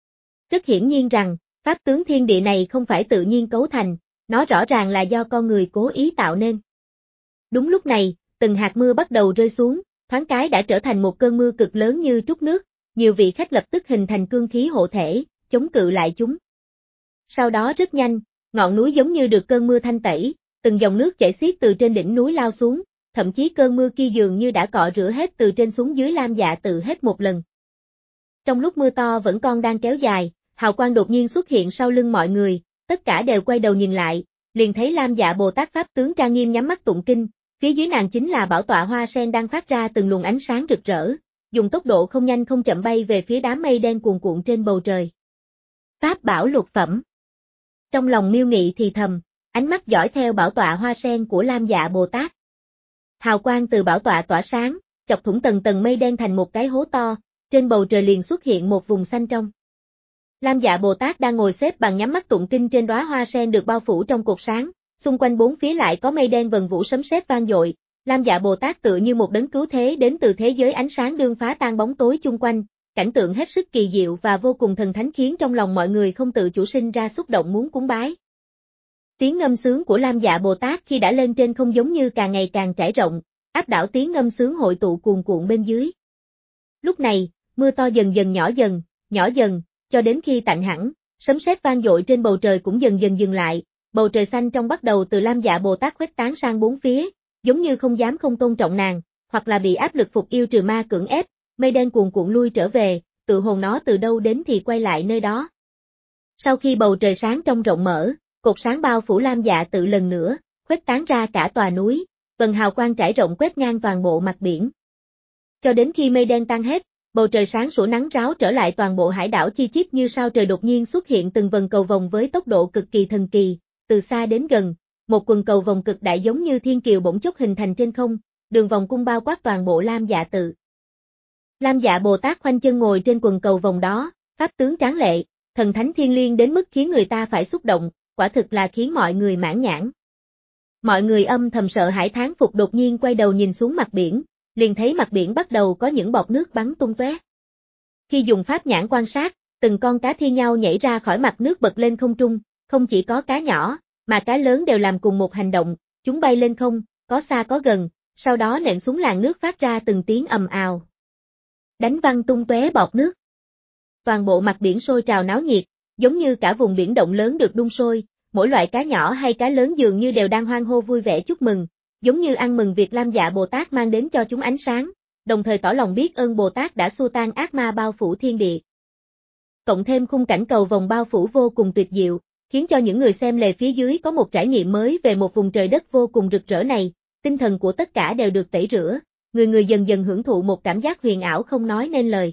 Rất hiển nhiên rằng, pháp tướng thiên địa này không phải tự nhiên cấu thành, nó rõ ràng là do con người cố ý tạo nên. Đúng lúc này, từng hạt mưa bắt đầu rơi xuống, thoáng cái đã trở thành một cơn mưa cực lớn như trút nước, nhiều vị khách lập tức hình thành cương khí hộ thể, chống cự lại chúng. Sau đó rất nhanh, ngọn núi giống như được cơn mưa thanh tẩy, từng dòng nước chảy xiết từ trên đỉnh núi lao xuống, thậm chí cơn mưa kia dường như đã cọ rửa hết từ trên xuống dưới Lam Dạ Tự hết một lần. Trong lúc mưa to vẫn còn đang kéo dài, hào quang đột nhiên xuất hiện sau lưng mọi người, tất cả đều quay đầu nhìn lại, liền thấy Lam Dạ Bồ Tát pháp tướng trang nghiêm nhắm mắt tụng kinh, phía dưới nàng chính là bảo tọa hoa sen đang phát ra từng luồng ánh sáng rực rỡ, dùng tốc độ không nhanh không chậm bay về phía đám mây đen cuồn cuộn trên bầu trời. Pháp bảo lục phẩm. Trong lòng Miêu Nghị thì thầm, ánh mắt dõi theo bảo tọa hoa sen của Lam Dạ Bồ Tát. Hào quang từ bảo tọa tỏa sáng, chọc thủng tầng tầng mây đen thành một cái hố to, trên bầu trời liền xuất hiện một vùng xanh trong. Lam Dạ Bồ Tát đang ngồi xếp bằng nhắm mắt tụng kinh trên đóa hoa sen được bao phủ trong cột sáng, xung quanh bốn phía lại có mây đen vần vũ sấm sét vang dội. Lam Dạ Bồ Tát tựa như một đấng cứu thế đến từ thế giới ánh sáng đương phá tan bóng tối chung quanh, cảnh tượng hết sức kỳ diệu và vô cùng thần thánh khiến trong lòng mọi người không tự chủ sinh ra xúc động muốn cúng bái. Tiếng ngâm sướng của Lam Dạ Bồ Tát khi đã lên trên không giống như càng ngày càng trải rộng, áp đảo tiếng ngâm sướng hội tụ cuồn cuộn bên dưới. Lúc này, mưa to dần dần nhỏ dần, nhỏ dần, cho đến khi tạnh hẳn, sấm sét vang dội trên bầu trời cũng dần dần dừng lại, bầu trời xanh trong bắt đầu từ Lam Dạ Bồ Tát khuếch tán sang bốn phía, giống như không dám không tôn trọng nàng, hoặc là bị áp lực phục yêu trừ ma cưỡng ép, mây đen cuồn cuộn lui trở về, tự hồn nó từ đâu đến thì quay lại nơi đó. Sau khi bầu trời sáng trong rộng mở, cột sáng bao phủ Lam Dạ Tự lần nữa, khuếch tán ra cả tòa núi, vầng hào quang trải rộng quét ngang toàn bộ mặt biển. Cho đến khi mây đen tan hết, bầu trời sáng sủa nắng ráo trở lại toàn bộ hải đảo chi chít như sao trời đột nhiên xuất hiện từng vần cầu vồng với tốc độ cực kỳ thần kỳ, từ xa đến gần, một quần cầu vồng cực đại giống như thiên kiều bỗng chốc hình thành trên không, đường vòng cung bao quát toàn bộ Lam Dạ Tự. Lam Dạ Bồ Tát khoanh chân ngồi trên quần cầu vồng đó, pháp tướng tráng lệ, thần thánh thiên liêng đến mức khiến người ta phải xúc động, quả thực là khiến mọi người mãn nhãn. Mọi người âm thầm sợ hãi thán phục đột nhiên quay đầu nhìn xuống mặt biển, liền thấy mặt biển bắt đầu có những bọt nước bắn tung tóe. Khi dùng pháp nhãn quan sát, từng con cá thi nhau nhảy ra khỏi mặt nước bật lên không trung, không chỉ có cá nhỏ, mà cá lớn đều làm cùng một hành động, chúng bay lên không, có xa có gần, sau đó nện xuống làn nước phát ra từng tiếng ầm ào. Đánh văng tung tóe bọt nước. Toàn bộ mặt biển sôi trào náo nhiệt, giống như cả vùng biển động lớn được đun sôi, mỗi loại cá nhỏ hay cá lớn dường như đều đang hoan hô vui vẻ chúc mừng, giống như ăn mừng việc Lam Dạ Bồ Tát mang đến cho chúng ánh sáng, đồng thời tỏ lòng biết ơn Bồ Tát đã xua tan ác ma bao phủ thiên địa. Cộng thêm khung cảnh cầu vồng bao phủ vô cùng tuyệt diệu, khiến cho những người xem lề phía dưới có một trải nghiệm mới về một vùng trời đất vô cùng rực rỡ này, tinh thần của tất cả đều được tẩy rửa, người người dần dần hưởng thụ một cảm giác huyền ảo không nói nên lời.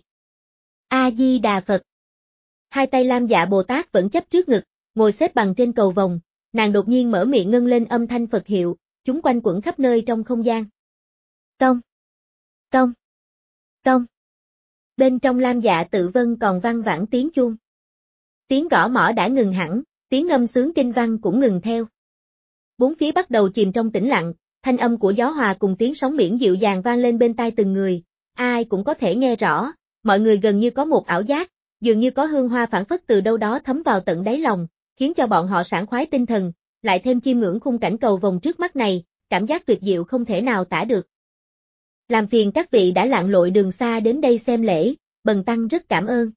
A-di-đà Phật. Hai tay Lam Dạ Bồ Tát vẫn chấp trước ngực, ngồi xếp bằng trên cầu vồng, nàng đột nhiên mở miệng ngân lên âm thanh Phật hiệu, chúng quanh quẩn khắp nơi trong không gian. Tông, tông, tông. Bên trong Lam Dạ Tự vân còn vang vẳng tiếng chuông. Tiếng gõ mõ đã ngừng hẳn, tiếng ngâm sướng kinh văn cũng ngừng theo. Bốn phía bắt đầu chìm trong tĩnh lặng, thanh âm của gió hòa cùng tiếng sóng biển dịu dàng vang lên bên tai từng người, ai cũng có thể nghe rõ, mọi người gần như có một ảo giác, dường như có hương hoa phảng phất từ đâu đó thấm vào tận đáy lòng, khiến cho bọn họ sảng khoái tinh thần, lại thêm chiêm ngưỡng khung cảnh cầu vồng trước mắt này, cảm giác tuyệt diệu không thể nào tả được. Làm phiền các vị đã lặn lội đường xa đến đây xem lễ, bần tăng rất cảm ơn.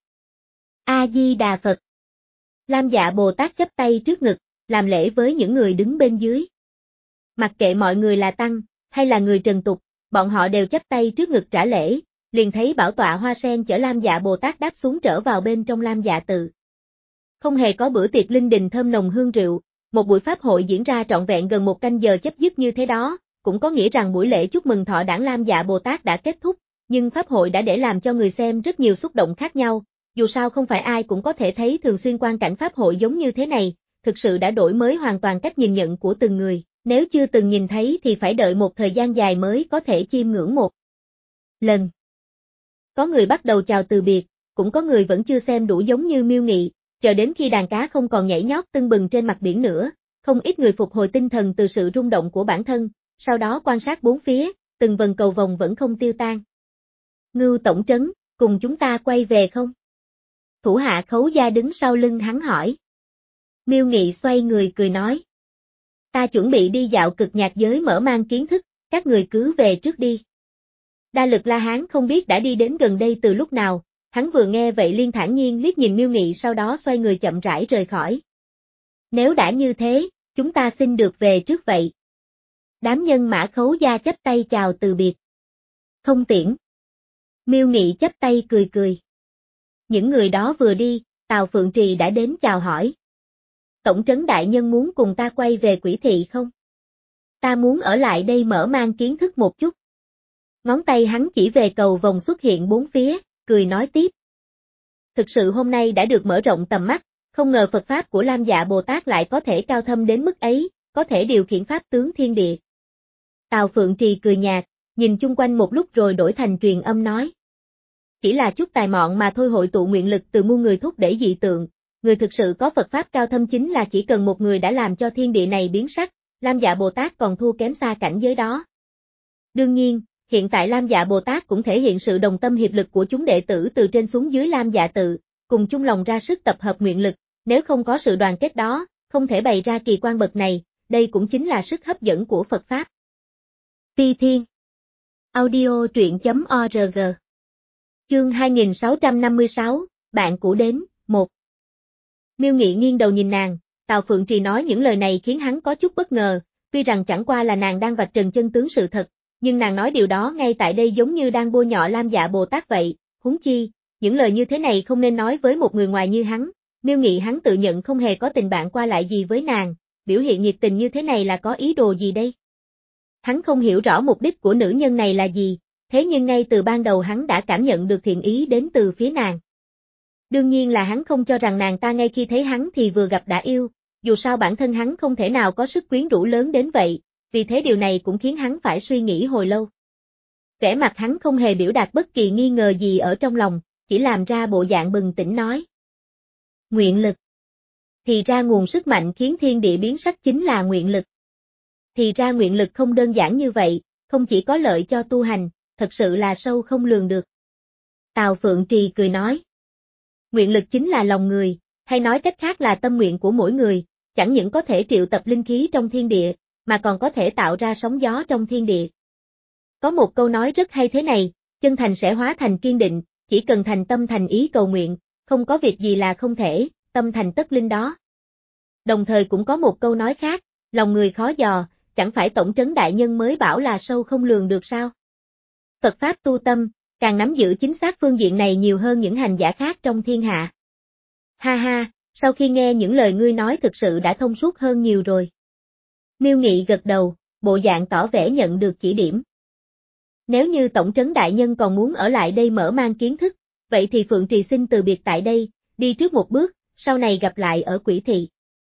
A-di-đà Phật. Lam Dạ Bồ Tát chắp tay trước ngực, làm lễ với những người đứng bên dưới. Mặc kệ mọi người là tăng, hay là người trần tục, bọn họ đều chắp tay trước ngực trả lễ, liền thấy bảo tọa hoa sen chở Lam Dạ Bồ Tát đáp xuống trở vào bên trong Lam Dạ Tự. Không hề có bữa tiệc linh đình thơm nồng hương rượu, một buổi pháp hội diễn ra trọn vẹn gần một canh giờ chấp dứt như thế đó, cũng có nghĩa rằng buổi lễ chúc mừng thọ đản Lam Dạ Bồ Tát đã kết thúc, nhưng Pháp hội đã để làm cho người xem rất nhiều xúc động khác nhau, dù sao không phải ai cũng có thể thấy thường xuyên quan cảnh Pháp hội giống như thế này, thực sự đã đổi mới hoàn toàn cách nhìn nhận của từng người, nếu chưa từng nhìn thấy thì phải đợi một thời gian dài mới có thể chiêm ngưỡng một lần. Có người bắt đầu chào từ biệt, cũng có người vẫn chưa xem đủ giống như Miêu Nghị, chờ đến khi đàn cá không còn nhảy nhót tưng bừng trên mặt biển nữa, không ít người phục hồi tinh thần từ sự rung động của bản thân, sau đó quan sát bốn phía, từng vần cầu vồng vẫn không tiêu tan. Ngưu tổng trấn, cùng chúng ta quay về không? Thủ hạ Khấu Gia đứng sau lưng hắn hỏi. Miêu Nghị xoay người cười nói. Ta chuẩn bị đi dạo cực nhạc giới mở mang kiến thức, các người cứ về trước đi. Đa Lực La Hán không biết đã đi đến gần đây từ lúc nào, hắn vừa nghe vậy liền thản nhiên liếc nhìn Miêu Nghị sau đó xoay người chậm rãi rời khỏi. Nếu đã như thế, chúng ta xin được về trước vậy. Đám nhân mã Khấu Gia chắp tay chào từ biệt. Không tiễn. Miêu Nghị chắp tay cười cười. Những người đó vừa đi, Tào Phượng Trì đã đến chào hỏi. Tổng trấn đại nhân muốn cùng ta quay về Quỷ Thị không? Ta muốn ở lại đây mở mang kiến thức một chút. Ngón tay hắn chỉ về cầu vồng xuất hiện bốn phía, cười nói tiếp. Thực sự hôm nay đã được mở rộng tầm mắt, không ngờ Phật Pháp của Lam Dạ Bồ Tát lại có thể cao thâm đến mức ấy, có thể điều khiển Pháp tướng thiên địa. Tào Phượng Trì cười nhạt, nhìn chung quanh một lúc rồi đổi thành truyền âm nói. Chỉ là chút tài mọn mà thôi, hội tụ nguyện lực từ muôn người thúc đẩy dị tượng, người thực sự có Phật Pháp cao thâm chính là chỉ cần một người đã làm cho thiên địa này biến sắc, Lam Dạ Bồ Tát còn thua kém xa cảnh giới đó. Đương nhiên, hiện tại Lam Dạ Bồ Tát cũng thể hiện sự đồng tâm hiệp lực của chúng đệ tử từ trên xuống dưới Lam Dạ tự, cùng chung lòng ra sức tập hợp nguyện lực, nếu không có sự đoàn kết đó, không thể bày ra kỳ quan bậc này, đây cũng chính là sức hấp dẫn của Phật Pháp. Phi Thiên Audio truyện chấm org Chương hai nghìn sáu trăm năm mươi sáu, bạn cũ đến, một. Miêu Nghị nghiêng đầu nhìn nàng, Tào Phượng Trì nói những lời này khiến hắn có chút bất ngờ, tuy rằng chẳng qua là nàng đang vạch trần chân tướng sự thật, nhưng nàng nói điều đó ngay tại đây giống như đang bôi nhọ Lam Dạ Bồ Tát vậy, huống chi, những lời như thế này không nên nói với một người ngoài như hắn. Miêu Nghị hắn tự nhận không hề có tình bạn qua lại gì với nàng, biểu hiện nhiệt tình như thế này là có ý đồ gì đây? Hắn không hiểu rõ mục đích của nữ nhân này là gì, thế nhưng ngay từ ban đầu hắn đã cảm nhận được thiện ý đến từ phía nàng. Đương nhiên là hắn không cho rằng nàng ta ngay khi thấy hắn thì vừa gặp đã yêu, dù sao bản thân hắn không thể nào có sức quyến rũ lớn đến vậy, vì thế điều này cũng khiến hắn phải suy nghĩ hồi lâu. Vẻ mặt hắn không hề biểu đạt bất kỳ nghi ngờ gì ở trong lòng, chỉ làm ra bộ dạng bừng tỉnh nói. Nguyện lực. Thì ra nguồn sức mạnh khiến thiên địa biến sắc chính là nguyện lực. Thì ra nguyện lực không đơn giản như vậy, không chỉ có lợi cho tu hành, thật sự là sâu không lường được. Tào Phượng Trì cười nói. Nguyện lực chính là lòng người, hay nói cách khác là tâm nguyện của mỗi người, chẳng những có thể triệu tập linh khí trong thiên địa, mà còn có thể tạo ra sóng gió trong thiên địa. Có một câu nói rất hay thế này, chân thành sẽ hóa thành kiên định, chỉ cần thành tâm thành ý cầu nguyện, không có việc gì là không thể, tâm thành tất linh đó. Đồng thời cũng có một câu nói khác, lòng người khó dò, chẳng phải tổng trấn đại nhân mới bảo là sâu không lường được sao? Phật Pháp tu tâm, càng nắm giữ chính xác phương diện này nhiều hơn những hành giả khác trong thiên hạ. Ha ha, sau khi nghe những lời ngươi nói thực sự đã thông suốt hơn nhiều rồi. Miêu Nghị gật đầu, bộ dạng tỏ vẻ nhận được chỉ điểm. Nếu như tổng trấn đại nhân còn muốn ở lại đây mở mang kiến thức, vậy thì Phượng Trì xin từ biệt tại đây, đi trước một bước, sau này gặp lại ở Quỷ Thị.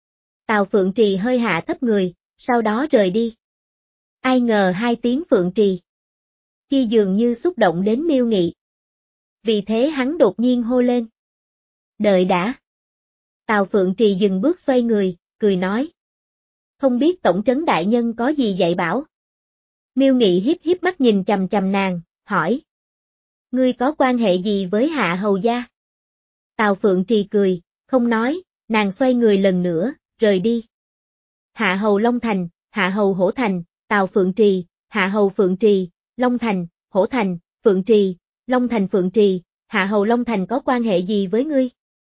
Tào Phượng Trì hơi hạ thấp người, sau đó rời đi. Ai ngờ hai tiếng Phượng Trì kia dường như xúc động đến Miêu Nghị. Vì thế hắn đột nhiên hô lên. Đợi đã. Tào Phượng Trì dừng bước xoay người, cười nói. Không biết tổng trấn đại nhân có gì dạy bảo? Miêu Nghị hiếp hiếp mắt nhìn chằm chằm nàng, hỏi. Ngươi có quan hệ gì với Hạ Hầu gia? Tào Phượng Trì cười, không nói, nàng xoay người lần nữa, rời đi. Hạ Hầu Long Thành, Hạ Hầu Hổ Thành, Tào Phượng Trì, Hạ Hầu Phượng Trì, Long Thành, Hổ Thành, Phượng Trì, Long Thành Phượng Trì, Hạ Hầu Long Thành có quan hệ gì với ngươi?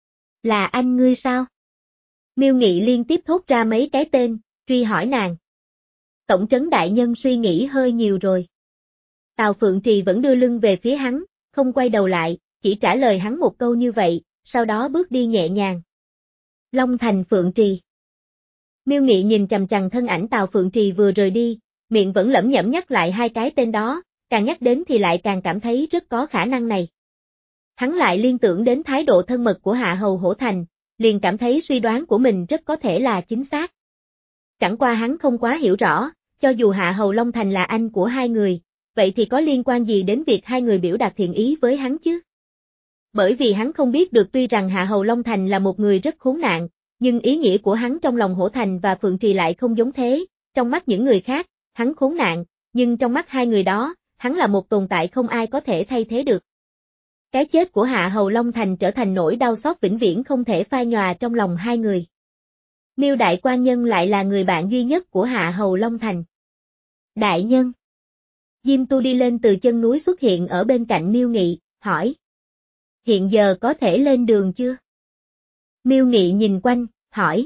Là anh ngươi sao? Miêu Nghị liên tiếp thốt ra mấy cái tên, truy hỏi nàng. Tổng trấn đại nhân suy nghĩ hơi nhiều rồi. Tào Phượng Trì vẫn đưa lưng về phía hắn, không quay đầu lại, chỉ trả lời hắn một câu như vậy, sau đó bước đi nhẹ nhàng. Long Thành Phượng Trì. Miêu Nghị nhìn chằm chằm thân ảnh Tào Phượng Trì vừa rời đi, miệng vẫn lẩm nhẩm nhắc lại hai cái tên đó, càng nhắc đến thì lại càng cảm thấy rất có khả năng này. Hắn lại liên tưởng đến thái độ thân mật của Hạ Hầu Hổ Thành, liền cảm thấy suy đoán của mình rất có thể là chính xác. Chẳng qua hắn không quá hiểu rõ, cho dù Hạ Hầu Long Thành là anh của hai người, vậy thì có liên quan gì đến việc hai người biểu đạt thiện ý với hắn chứ? Bởi vì hắn không biết được tuy rằng Hạ Hầu Long Thành là một người rất khốn nạn, nhưng ý nghĩa của hắn trong lòng Hổ Thành và Phượng Trì lại không giống thế, trong mắt những người khác, hắn khốn nạn, nhưng trong mắt hai người đó, hắn là một tồn tại không ai có thể thay thế được. Cái chết của Hạ Hầu Long Thành trở thành nỗi đau xót vĩnh viễn không thể phai nhòa trong lòng hai người. Miêu Đại Quan Nhân lại là người bạn duy nhất của Hạ Hầu Long Thành. Đại nhân. Diêm Tu đi lên từ chân núi xuất hiện ở bên cạnh Miêu Nghị, hỏi. Hiện giờ có thể lên đường chưa? Miêu Nghị nhìn quanh, hỏi.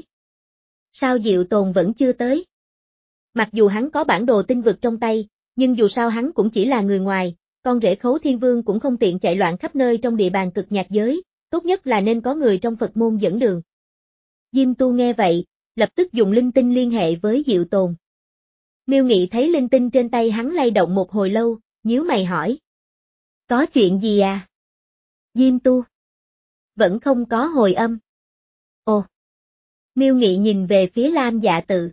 Sao Diệu Tồn vẫn chưa tới? Mặc dù hắn có bản đồ tinh vực trong tay, nhưng dù sao hắn cũng chỉ là người ngoài, con rể Khấu Thiên Vương cũng không tiện chạy loạn khắp nơi trong địa bàn cực nhạc giới, tốt nhất là nên có người trong Phật môn dẫn đường. Diêm Tu nghe vậy, lập tức dùng linh tinh liên hệ với Diệu Tồn. Miêu Nghị thấy linh tinh trên tay hắn lay động một hồi lâu, nhíu mày hỏi. Có chuyện gì à? Diêm Tu. Vẫn không có hồi âm. Ồ. Miêu Nghị nhìn về phía Lam Dạ Tự.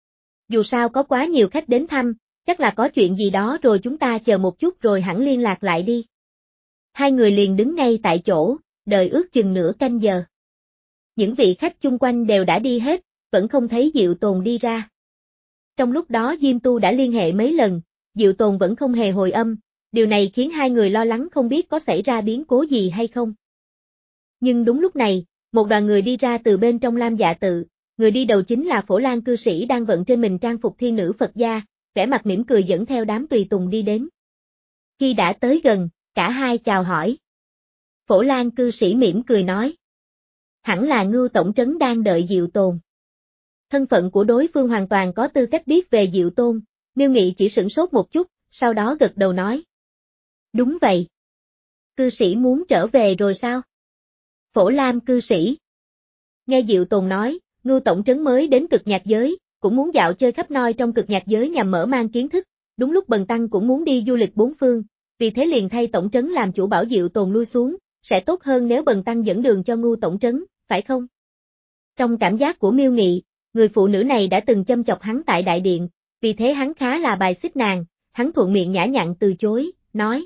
Dù sao có quá nhiều khách đến thăm, chắc là có chuyện gì đó rồi chúng ta chờ một chút rồi hẳn liên lạc lại đi. Hai người liền đứng ngay tại chỗ, đợi ước chừng nửa canh giờ. Những vị khách chung quanh đều đã đi hết, vẫn không thấy Diệu Tồn đi ra. Trong lúc đó Diêm Tu đã liên hệ mấy lần, Diệu Tồn vẫn không hề hồi âm, điều này khiến hai người lo lắng không biết có xảy ra biến cố gì hay không. Nhưng đúng lúc này, một đoàn người đi ra từ bên trong Lam Dạ Tự, người đi đầu chính là Phổ Lan cư sĩ đang vận trên mình trang phục thiên nữ Phật gia, vẻ mặt mỉm cười dẫn theo đám tùy tùng đi đến. Khi đã tới gần, cả hai chào hỏi. Phổ Lan cư sĩ mỉm cười nói. Hẳn là Ngưu Tổng Trấn đang đợi Diệu Tồn. Thân phận của đối phương hoàn toàn có tư cách biết về Diệu Tôn, Miêu Nghị chỉ sửng sốt một chút, sau đó gật đầu nói. Đúng vậy. Cư sĩ muốn trở về rồi sao? Phổ Lam cư sĩ. Nghe Diệu Tồn nói, Ngưu Tổng Trấn mới đến cực nhạc giới, cũng muốn dạo chơi khắp nơi trong cực nhạc giới nhằm mở mang kiến thức, đúng lúc Bần Tăng cũng muốn đi du lịch bốn phương, vì thế liền thay Tổng Trấn làm chủ bảo Diệu Tồn lui xuống, sẽ tốt hơn nếu Bần Tăng dẫn đường cho Ngưu Tổng Trấn, phải không? Trong cảm giác của Miêu Nghị, người phụ nữ này đã từng châm chọc hắn tại đại điện, vì thế hắn khá là bài xích nàng, hắn thuận miệng nhã nhặn từ chối, nói.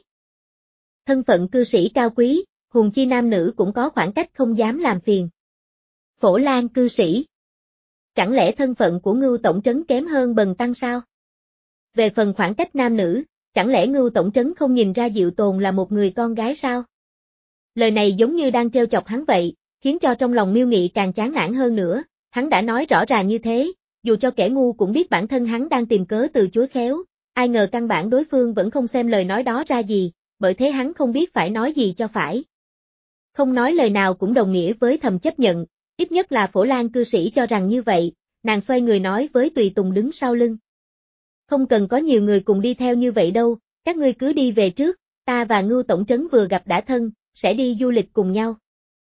Thân phận cư sĩ cao quý, huống chi nam nữ cũng có khoảng cách không dám làm phiền. Phổ Lan cư sĩ. Chẳng lẽ thân phận của Ngưu Tổng Trấn kém hơn Bần Tăng sao? Về phần khoảng cách nam nữ, chẳng lẽ Ngưu Tổng Trấn không nhìn ra Diệu Tồn là một người con gái sao? Lời này giống như đang trêu chọc hắn vậy, khiến cho trong lòng Miêu Nghị càng chán nản hơn nữa, hắn đã nói rõ ràng như thế, dù cho kẻ ngu cũng biết bản thân hắn đang tìm cớ từ chối khéo, ai ngờ căn bản đối phương vẫn không xem lời nói đó ra gì, bởi thế hắn không biết phải nói gì cho phải. Không nói lời nào cũng đồng nghĩa với thầm chấp nhận, ít nhất là Phổ Lan cư sĩ cho rằng như vậy, nàng xoay người nói với tùy tùng đứng sau lưng. Không cần có nhiều người cùng đi theo như vậy đâu, các ngươi cứ đi về trước, ta và Ngưu Tổng Trấn vừa gặp đã thân, sẽ đi du lịch cùng nhau.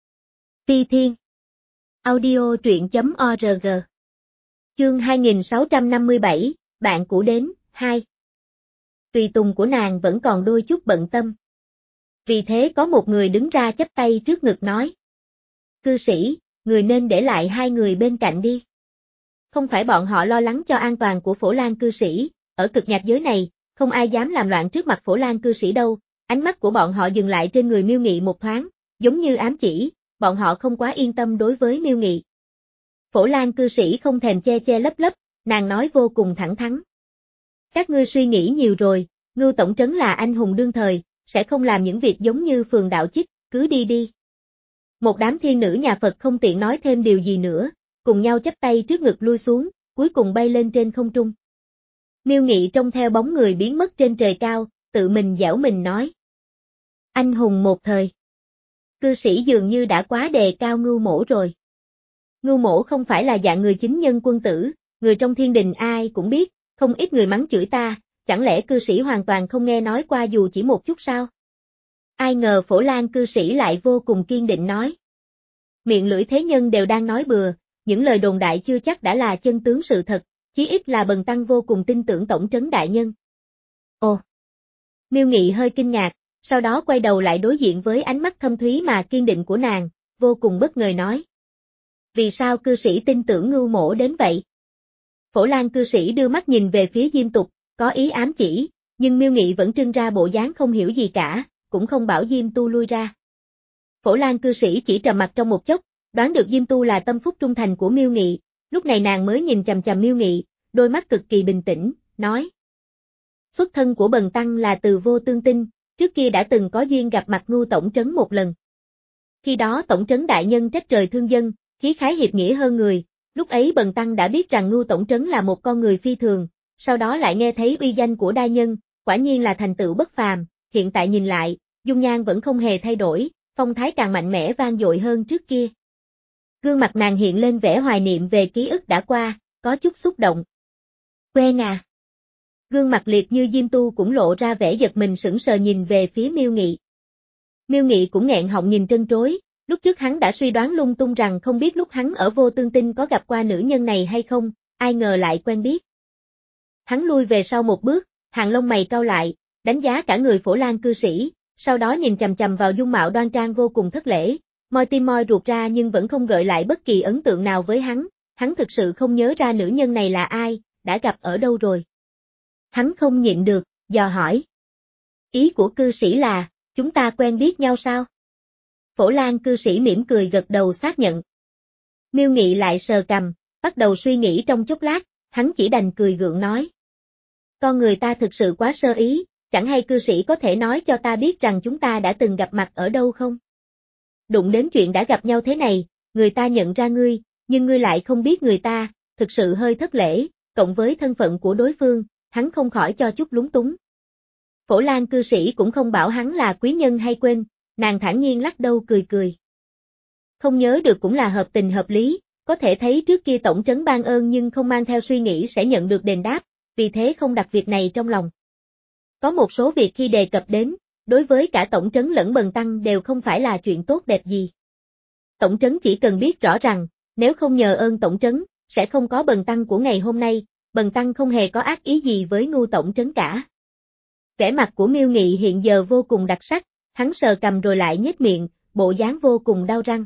Phi Thiên Audio truyện.org Chương hai nghìn sáu trăm năm mươi bảy, bạn cũ đến, hai. Tùy tùng của nàng vẫn còn đôi chút bận tâm. Vì thế có một người đứng ra chắp tay trước ngực nói. Cư sĩ, người nên để lại hai người bên cạnh đi. Không phải bọn họ lo lắng cho an toàn của Phổ Lan cư sĩ, ở cực nhạc giới này, không ai dám làm loạn trước mặt Phổ Lan cư sĩ đâu, ánh mắt của bọn họ dừng lại trên người Miêu Nghị một thoáng, giống như ám chỉ, bọn họ không quá yên tâm đối với Miêu Nghị. Phổ Lan cư sĩ không thèm che che lấp lấp, nàng nói vô cùng thẳng thắn. Các ngươi suy nghĩ nhiều rồi, Ngưu Tổng Trấn là anh hùng đương thời, sẽ không làm những việc giống như phường đạo chích, cứ đi đi. Một đám thiên nữ nhà Phật không tiện nói thêm điều gì nữa, cùng nhau chắp tay trước ngực lui xuống, cuối cùng bay lên trên không trung. Miêu Nghị trông theo bóng người biến mất trên trời cao, tự mình giễu mình nói. Anh hùng một thời. Cư sĩ dường như đã quá đề cao Ngưu Mỗ rồi. Ngưu Mỗ không phải là dạng người chính nhân quân tử, người trong thiên đình ai cũng biết, không ít người mắng chửi ta, chẳng lẽ cư sĩ hoàn toàn không nghe nói qua dù chỉ một chút sao? Ai ngờ Phổ Lan cư sĩ lại vô cùng kiên định nói. Miệng lưỡi thế nhân đều đang nói bừa, những lời đồn đại chưa chắc đã là chân tướng sự thật, chí ít là bần tăng vô cùng tin tưởng tổng trấn đại nhân. Ồ! Miêu Nghị hơi kinh ngạc, sau đó quay đầu lại đối diện với ánh mắt thâm thúy mà kiên định của nàng, vô cùng bất ngờ nói. Vì sao cư sĩ tin tưởng Ngưu Mỗ đến vậy? Phổ Lan cư sĩ đưa mắt nhìn về phía Diêm Tục, có ý ám chỉ, nhưng Miêu Nghị vẫn trưng ra bộ dáng không hiểu gì cả, cũng không bảo Diêm Tu lui ra. Phổ Lan cư sĩ chỉ trầm mặt trong một chốc, đoán được Diêm Tu là tâm phúc trung thành của Miêu Nghị, lúc này nàng mới nhìn chằm chằm Miêu Nghị, đôi mắt cực kỳ bình tĩnh, nói. Xuất thân của bần tăng là từ Vô Tương Tinh, trước kia đã từng có duyên gặp mặt Ngưu tổng trấn một lần. Khi đó tổng trấn đại nhân trách trời thương dân, khí khái hiệp nghĩa hơn người, lúc ấy bần tăng đã biết rằng Ngưu tổng trấn là một con người phi thường, sau đó lại nghe thấy uy danh của đại nhân, quả nhiên là thành tựu bất phàm, hiện tại nhìn lại, dung nhan vẫn không hề thay đổi, phong thái càng mạnh mẽ vang dội hơn trước kia. Gương mặt nàng hiện lên vẻ hoài niệm về ký ức đã qua, có chút xúc động. Quen à? Gương mặt liệt như Diêm Tu cũng lộ ra vẻ giật mình sững sờ nhìn về phía Miêu Nghị. Miêu Nghị cũng nghẹn họng nhìn trân trối, lúc trước hắn đã suy đoán lung tung rằng không biết lúc hắn ở Vô Tương Tinh có gặp qua nữ nhân này hay không, ai ngờ lại quen biết. Hắn lui về sau một bước, hàng lông mày cau lại, đánh giá cả người Phổ Lan cư sĩ, sau đó nhìn chằm chằm vào dung mạo đoan trang vô cùng thất lễ, môi tim moi ruột ra nhưng vẫn không gợi lại bất kỳ ấn tượng nào với hắn, hắn thực sự không nhớ ra nữ nhân này là ai, đã gặp ở đâu rồi. Hắn không nhịn được, dò hỏi. Ý của cư sĩ là, chúng ta quen biết nhau sao? Phổ Lan cư sĩ mỉm cười gật đầu xác nhận. Miêu Nghị lại sờ cằm, bắt đầu suy nghĩ trong chốc lát, hắn chỉ đành cười gượng nói. Con người ta thực sự quá sơ ý, chẳng hay cư sĩ có thể nói cho ta biết rằng chúng ta đã từng gặp mặt ở đâu không? Đụng đến chuyện đã gặp nhau thế này, người ta nhận ra ngươi, nhưng ngươi lại không biết người ta, thực sự hơi thất lễ, cộng với thân phận của đối phương, hắn không khỏi cho chút lúng túng. Phổ Lan cư sĩ cũng không bảo hắn là quý nhân hay quên, nàng thản nhiên lắc đầu cười cười. Không nhớ được cũng là hợp tình hợp lý, có thể thấy trước kia tổng trấn ban ơn nhưng không mang theo suy nghĩ sẽ nhận được đền đáp, vì thế không đặt việc này trong lòng. Có một số việc khi đề cập đến, đối với cả tổng trấn lẫn bần tăng đều không phải là chuyện tốt đẹp gì. Tổng trấn chỉ cần biết rõ rằng, nếu không nhờ ơn tổng trấn, sẽ không có bần tăng của ngày hôm nay, bần tăng không hề có ác ý gì với Ngưu tổng trấn cả. Vẻ mặt của Miêu Nghị hiện giờ vô cùng đặc sắc, hắn sờ cằm rồi lại nhếch miệng, bộ dáng vô cùng đau răng.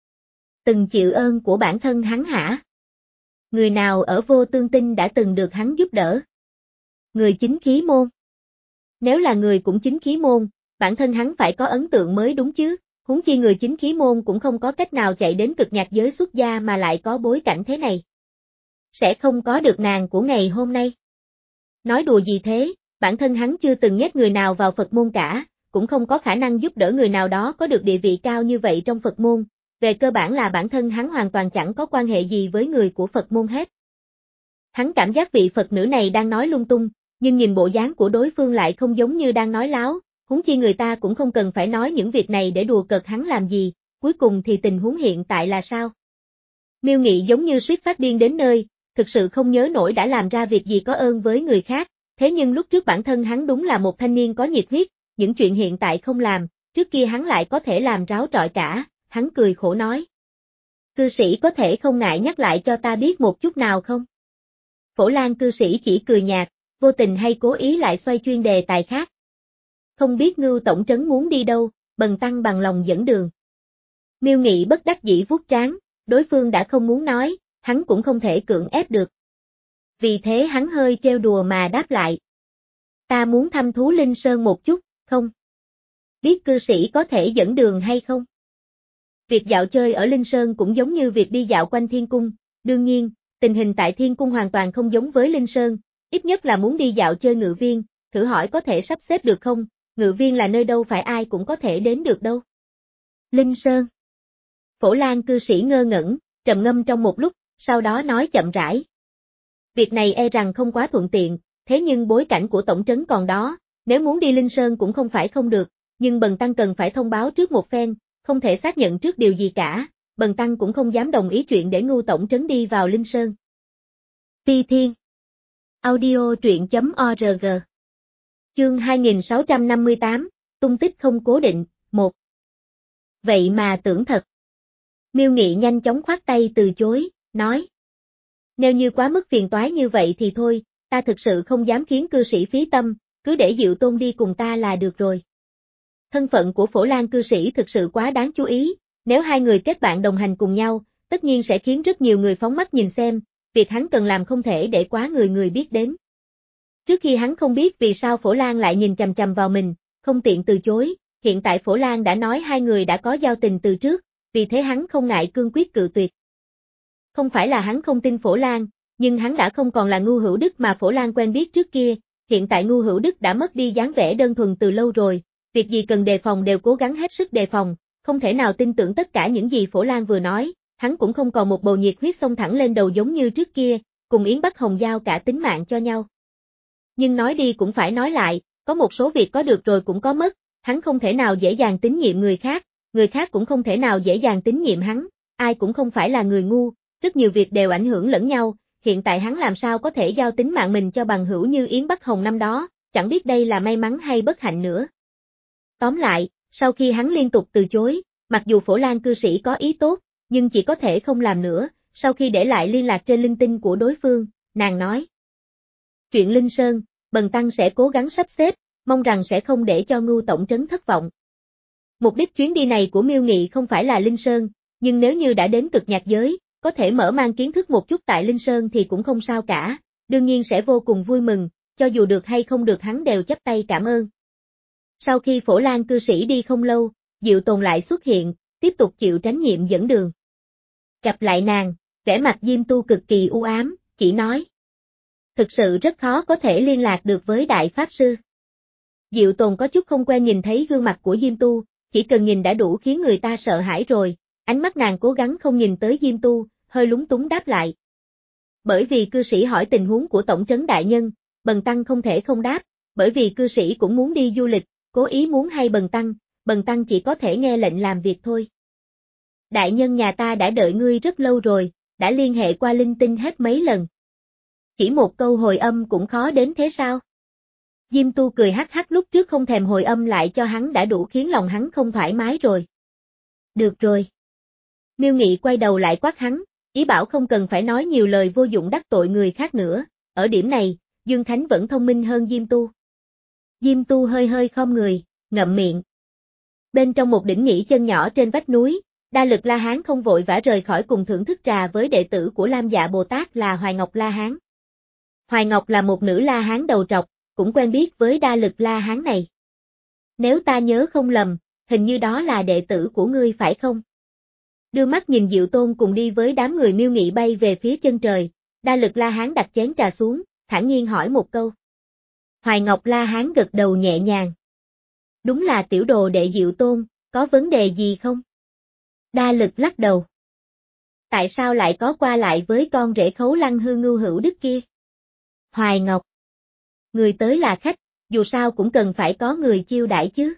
Từng chịu ơn của bản thân hắn hả? Người nào ở Vô Tương Tinh đã từng được hắn giúp đỡ? Người chính khí môn. Nếu là người cũng chính khí môn, bản thân hắn phải có ấn tượng mới đúng chứ, huống chi người chính khí môn cũng không có cách nào chạy đến cực nhạc giới xuất gia mà lại có bối cảnh thế này. Sẽ không có được nàng của ngày hôm nay. Nói đùa gì thế, bản thân hắn chưa từng nhét người nào vào Phật môn cả, cũng không có khả năng giúp đỡ người nào đó có được địa vị cao như vậy trong Phật môn, về cơ bản là bản thân hắn hoàn toàn chẳng có quan hệ gì với người của Phật môn hết. Hắn cảm giác vị Phật nữ này đang nói lung tung, nhưng nhìn bộ dáng của đối phương lại không giống như đang nói láo, huống chi người ta cũng không cần phải nói những việc này để đùa cợt hắn làm gì, cuối cùng thì tình huống hiện tại là sao? Miêu Nghị giống như suýt phát điên đến nơi, thực sự không nhớ nổi đã làm ra việc gì có ơn với người khác, thế nhưng lúc trước bản thân hắn đúng là một thanh niên có nhiệt huyết, những chuyện hiện tại không làm, trước kia hắn lại có thể làm ráo trọi cả, hắn cười khổ nói. Cư sĩ có thể không ngại nhắc lại cho ta biết một chút nào không? Phổ Lan cư sĩ chỉ cười nhạt, vô tình hay cố ý lại xoay chuyên đề tài khác. Không biết Ngưu tổng trấn muốn đi đâu, bần tăng bằng lòng dẫn đường. Miêu Nghị bất đắc dĩ vuốt trán, đối phương đã không muốn nói, hắn cũng không thể cưỡng ép được. Vì thế hắn hơi trêu đùa mà đáp lại. Ta muốn thăm Thú Linh Sơn một chút, không? Biết cư sĩ có thể dẫn đường hay không? Việc dạo chơi ở Linh Sơn cũng giống như việc đi dạo quanh Thiên Cung, đương nhiên, tình hình tại Thiên Cung hoàn toàn không giống với Linh Sơn, ít nhất là muốn đi dạo chơi Ngự Viên, thử hỏi có thể sắp xếp được không, Ngự Viên là nơi đâu phải ai cũng có thể đến được đâu. Linh Sơn. Phổ Lan cư sĩ ngơ ngẩn, trầm ngâm trong một lúc, sau đó nói chậm rãi. Việc này e rằng không quá thuận tiện, thế nhưng bối cảnh của tổng trấn còn đó, nếu muốn đi Linh Sơn cũng không phải không được, nhưng bần tăng cần phải thông báo trước một phen, không thể xác nhận trước điều gì cả, bần tăng cũng không dám đồng ý chuyện để Ngưu tổng trấn đi vào Linh Sơn. Phi Thiên. Audio truyện chấm org. Chương hai nghìn sáu trăm năm mươi tám, tung tích không cố định, một. Vậy mà tưởng thật. Miêu Nghị nhanh chóng khoát tay từ chối, nói. Nếu như quá mức phiền toái như vậy thì thôi, ta thực sự không dám khiến cư sĩ phí tâm, cứ để Diệu Tôn đi cùng ta là được rồi. Thân phận của Phổ Lan cư sĩ thực sự quá đáng chú ý, nếu hai người kết bạn đồng hành cùng nhau, tất nhiên sẽ khiến rất nhiều người phóng mắt nhìn xem, việc hắn cần làm không thể để quá người người biết đến. Trước khi hắn không biết vì sao Phổ Lan lại nhìn chằm chằm vào mình, không tiện từ chối, hiện tại Phổ Lan đã nói hai người đã có giao tình từ trước, vì thế hắn không ngại cương quyết cự tuyệt. Không phải là hắn không tin Phổ Lan, nhưng hắn đã không còn là Ngưu Hữu Đức mà Phổ Lan quen biết trước kia, hiện tại Ngưu Hữu Đức đã mất đi dáng vẻ đơn thuần từ lâu rồi, việc gì cần đề phòng đều cố gắng hết sức đề phòng, không thể nào tin tưởng tất cả những gì Phổ Lan vừa nói, hắn cũng không còn một bầu nhiệt huyết xông thẳng lên đầu giống như trước kia, cùng Yến Bắc Hồng giao cả tính mạng cho nhau. Nhưng nói đi cũng phải nói lại, có một số việc có được rồi cũng có mất, hắn không thể nào dễ dàng tín nhiệm người khác, người khác cũng không thể nào dễ dàng tín nhiệm hắn, ai cũng không phải là người ngu, rất nhiều việc đều ảnh hưởng lẫn nhau, hiện tại hắn làm sao có thể giao tính mạng mình cho bằng hữu như Yến Bắc Hồng năm đó, chẳng biết đây là may mắn hay bất hạnh nữa. Tóm lại, sau khi hắn liên tục từ chối, mặc dù Phổ Lan cư sĩ có ý tốt, nhưng chỉ có thể không làm nữa, sau khi để lại liên lạc trên linh tinh của đối phương, nàng nói. Chuyện Linh Sơn, Bần Tăng sẽ cố gắng sắp xếp, mong rằng sẽ không để cho Ngưu tổng trấn thất vọng. Mục đích chuyến đi này của Miêu Nghị không phải là Linh Sơn, nhưng nếu như đã đến cực nhạc giới, có thể mở mang kiến thức một chút tại Linh Sơn thì cũng không sao cả, đương nhiên sẽ vô cùng vui mừng, cho dù được hay không được hắn đều chắp tay cảm ơn. Sau khi Phổ Lan cư sĩ đi không lâu, Diệu Tồn lại xuất hiện, tiếp tục chịu trách nhiệm dẫn đường. Gặp lại nàng, vẻ mặt Diêm Tu cực kỳ u ám, chỉ nói. Thực sự rất khó có thể liên lạc được với Đại Pháp Sư. Diệu Tồn có chút không quen nhìn thấy gương mặt của Diêm Tu, chỉ cần nhìn đã đủ khiến người ta sợ hãi rồi, ánh mắt nàng cố gắng không nhìn tới Diêm Tu, hơi lúng túng đáp lại. Bởi vì cư sĩ hỏi tình huống của Tổng trấn đại nhân, Bần Tăng không thể không đáp, bởi vì cư sĩ cũng muốn đi du lịch, cố ý muốn hay Bần Tăng, Bần Tăng chỉ có thể nghe lệnh làm việc thôi. Đại nhân nhà ta đã đợi ngươi rất lâu rồi, đã liên hệ qua linh tinh hết mấy lần. Chỉ một câu hồi âm cũng khó đến thế sao? Diêm Tu cười hắc hắc lúc trước không thèm hồi âm lại cho hắn đã đủ khiến lòng hắn không thoải mái rồi. Được rồi. Miêu Nghị quay đầu lại quát hắn, ý bảo không cần phải nói nhiều lời vô dụng đắc tội người khác nữa, ở điểm này, Dương Khánh vẫn thông minh hơn Diêm Tu. Diêm Tu hơi hơi khom người, ngậm miệng. Bên trong một đỉnh nghỉ chân nhỏ trên vách núi, Đa Lực La Hán không vội vã rời khỏi cùng thưởng thức trà với đệ tử của Lam Dạ Bồ Tát là Hoài Ngọc La Hán. Hoài Ngọc là một nữ La Hán đầu trọc, cũng quen biết với Đa Lực La Hán này. Nếu ta nhớ không lầm, hình như đó là đệ tử của ngươi phải không? Đưa mắt nhìn Diệu Tôn cùng đi với đám người Miêu Nghị bay về phía chân trời, Đa Lực La Hán đặt chén trà xuống, thản nhiên hỏi một câu. Hoài Ngọc La Hán gật đầu nhẹ nhàng. Đúng là tiểu đồ đệ Diệu Tôn, có vấn đề gì không? Đa Lực lắc đầu. Tại sao lại có qua lại với con rể Khấu Lăng Hư Ngưu Hữu Đức kia? Hoài Ngọc. Người tới là khách, dù sao cũng cần phải có người chiêu đãi chứ.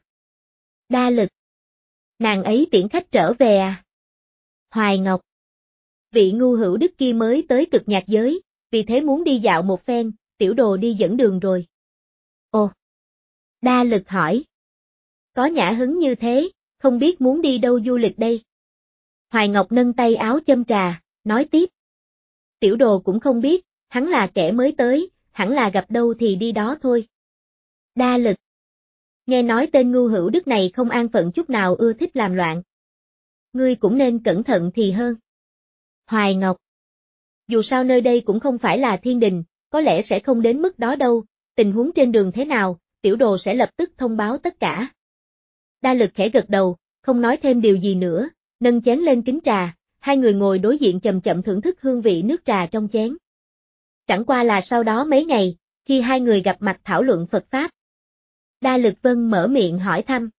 Đa Lực. Nàng ấy tiễn khách trở về à? Hoài Ngọc. Vị Ngưu Hữu Đức kia mới tới cực nhạc giới, vì thế muốn đi dạo một phen, tiểu đồ đi dẫn đường rồi. Ồ. Đa Lực hỏi. Có nhã hứng như thế, không biết muốn đi đâu du lịch đây. Hoài Ngọc nâng tay áo châm trà, nói tiếp. Tiểu đồ cũng không biết, hắn là kẻ mới tới, hẳn là gặp đâu thì đi đó thôi. Đa Lực. Nghe nói tên Ngưu Hữu Đức này không an phận chút nào, ưa thích làm loạn. Ngươi cũng nên cẩn thận thì hơn. Hoài Ngọc. Dù sao nơi đây cũng không phải là thiên đình, có lẽ sẽ không đến mức đó đâu, tình huống trên đường thế nào, tiểu đồ sẽ lập tức thông báo tất cả. Đa Lực khẽ gật đầu, không nói thêm điều gì nữa, nâng chén lên kính trà, hai người ngồi đối diện chậm chậm thưởng thức hương vị nước trà trong chén. Chẳng qua là sau đó mấy ngày, khi hai người gặp mặt thảo luận Phật Pháp. Đa Lực Vân mở miệng hỏi thăm.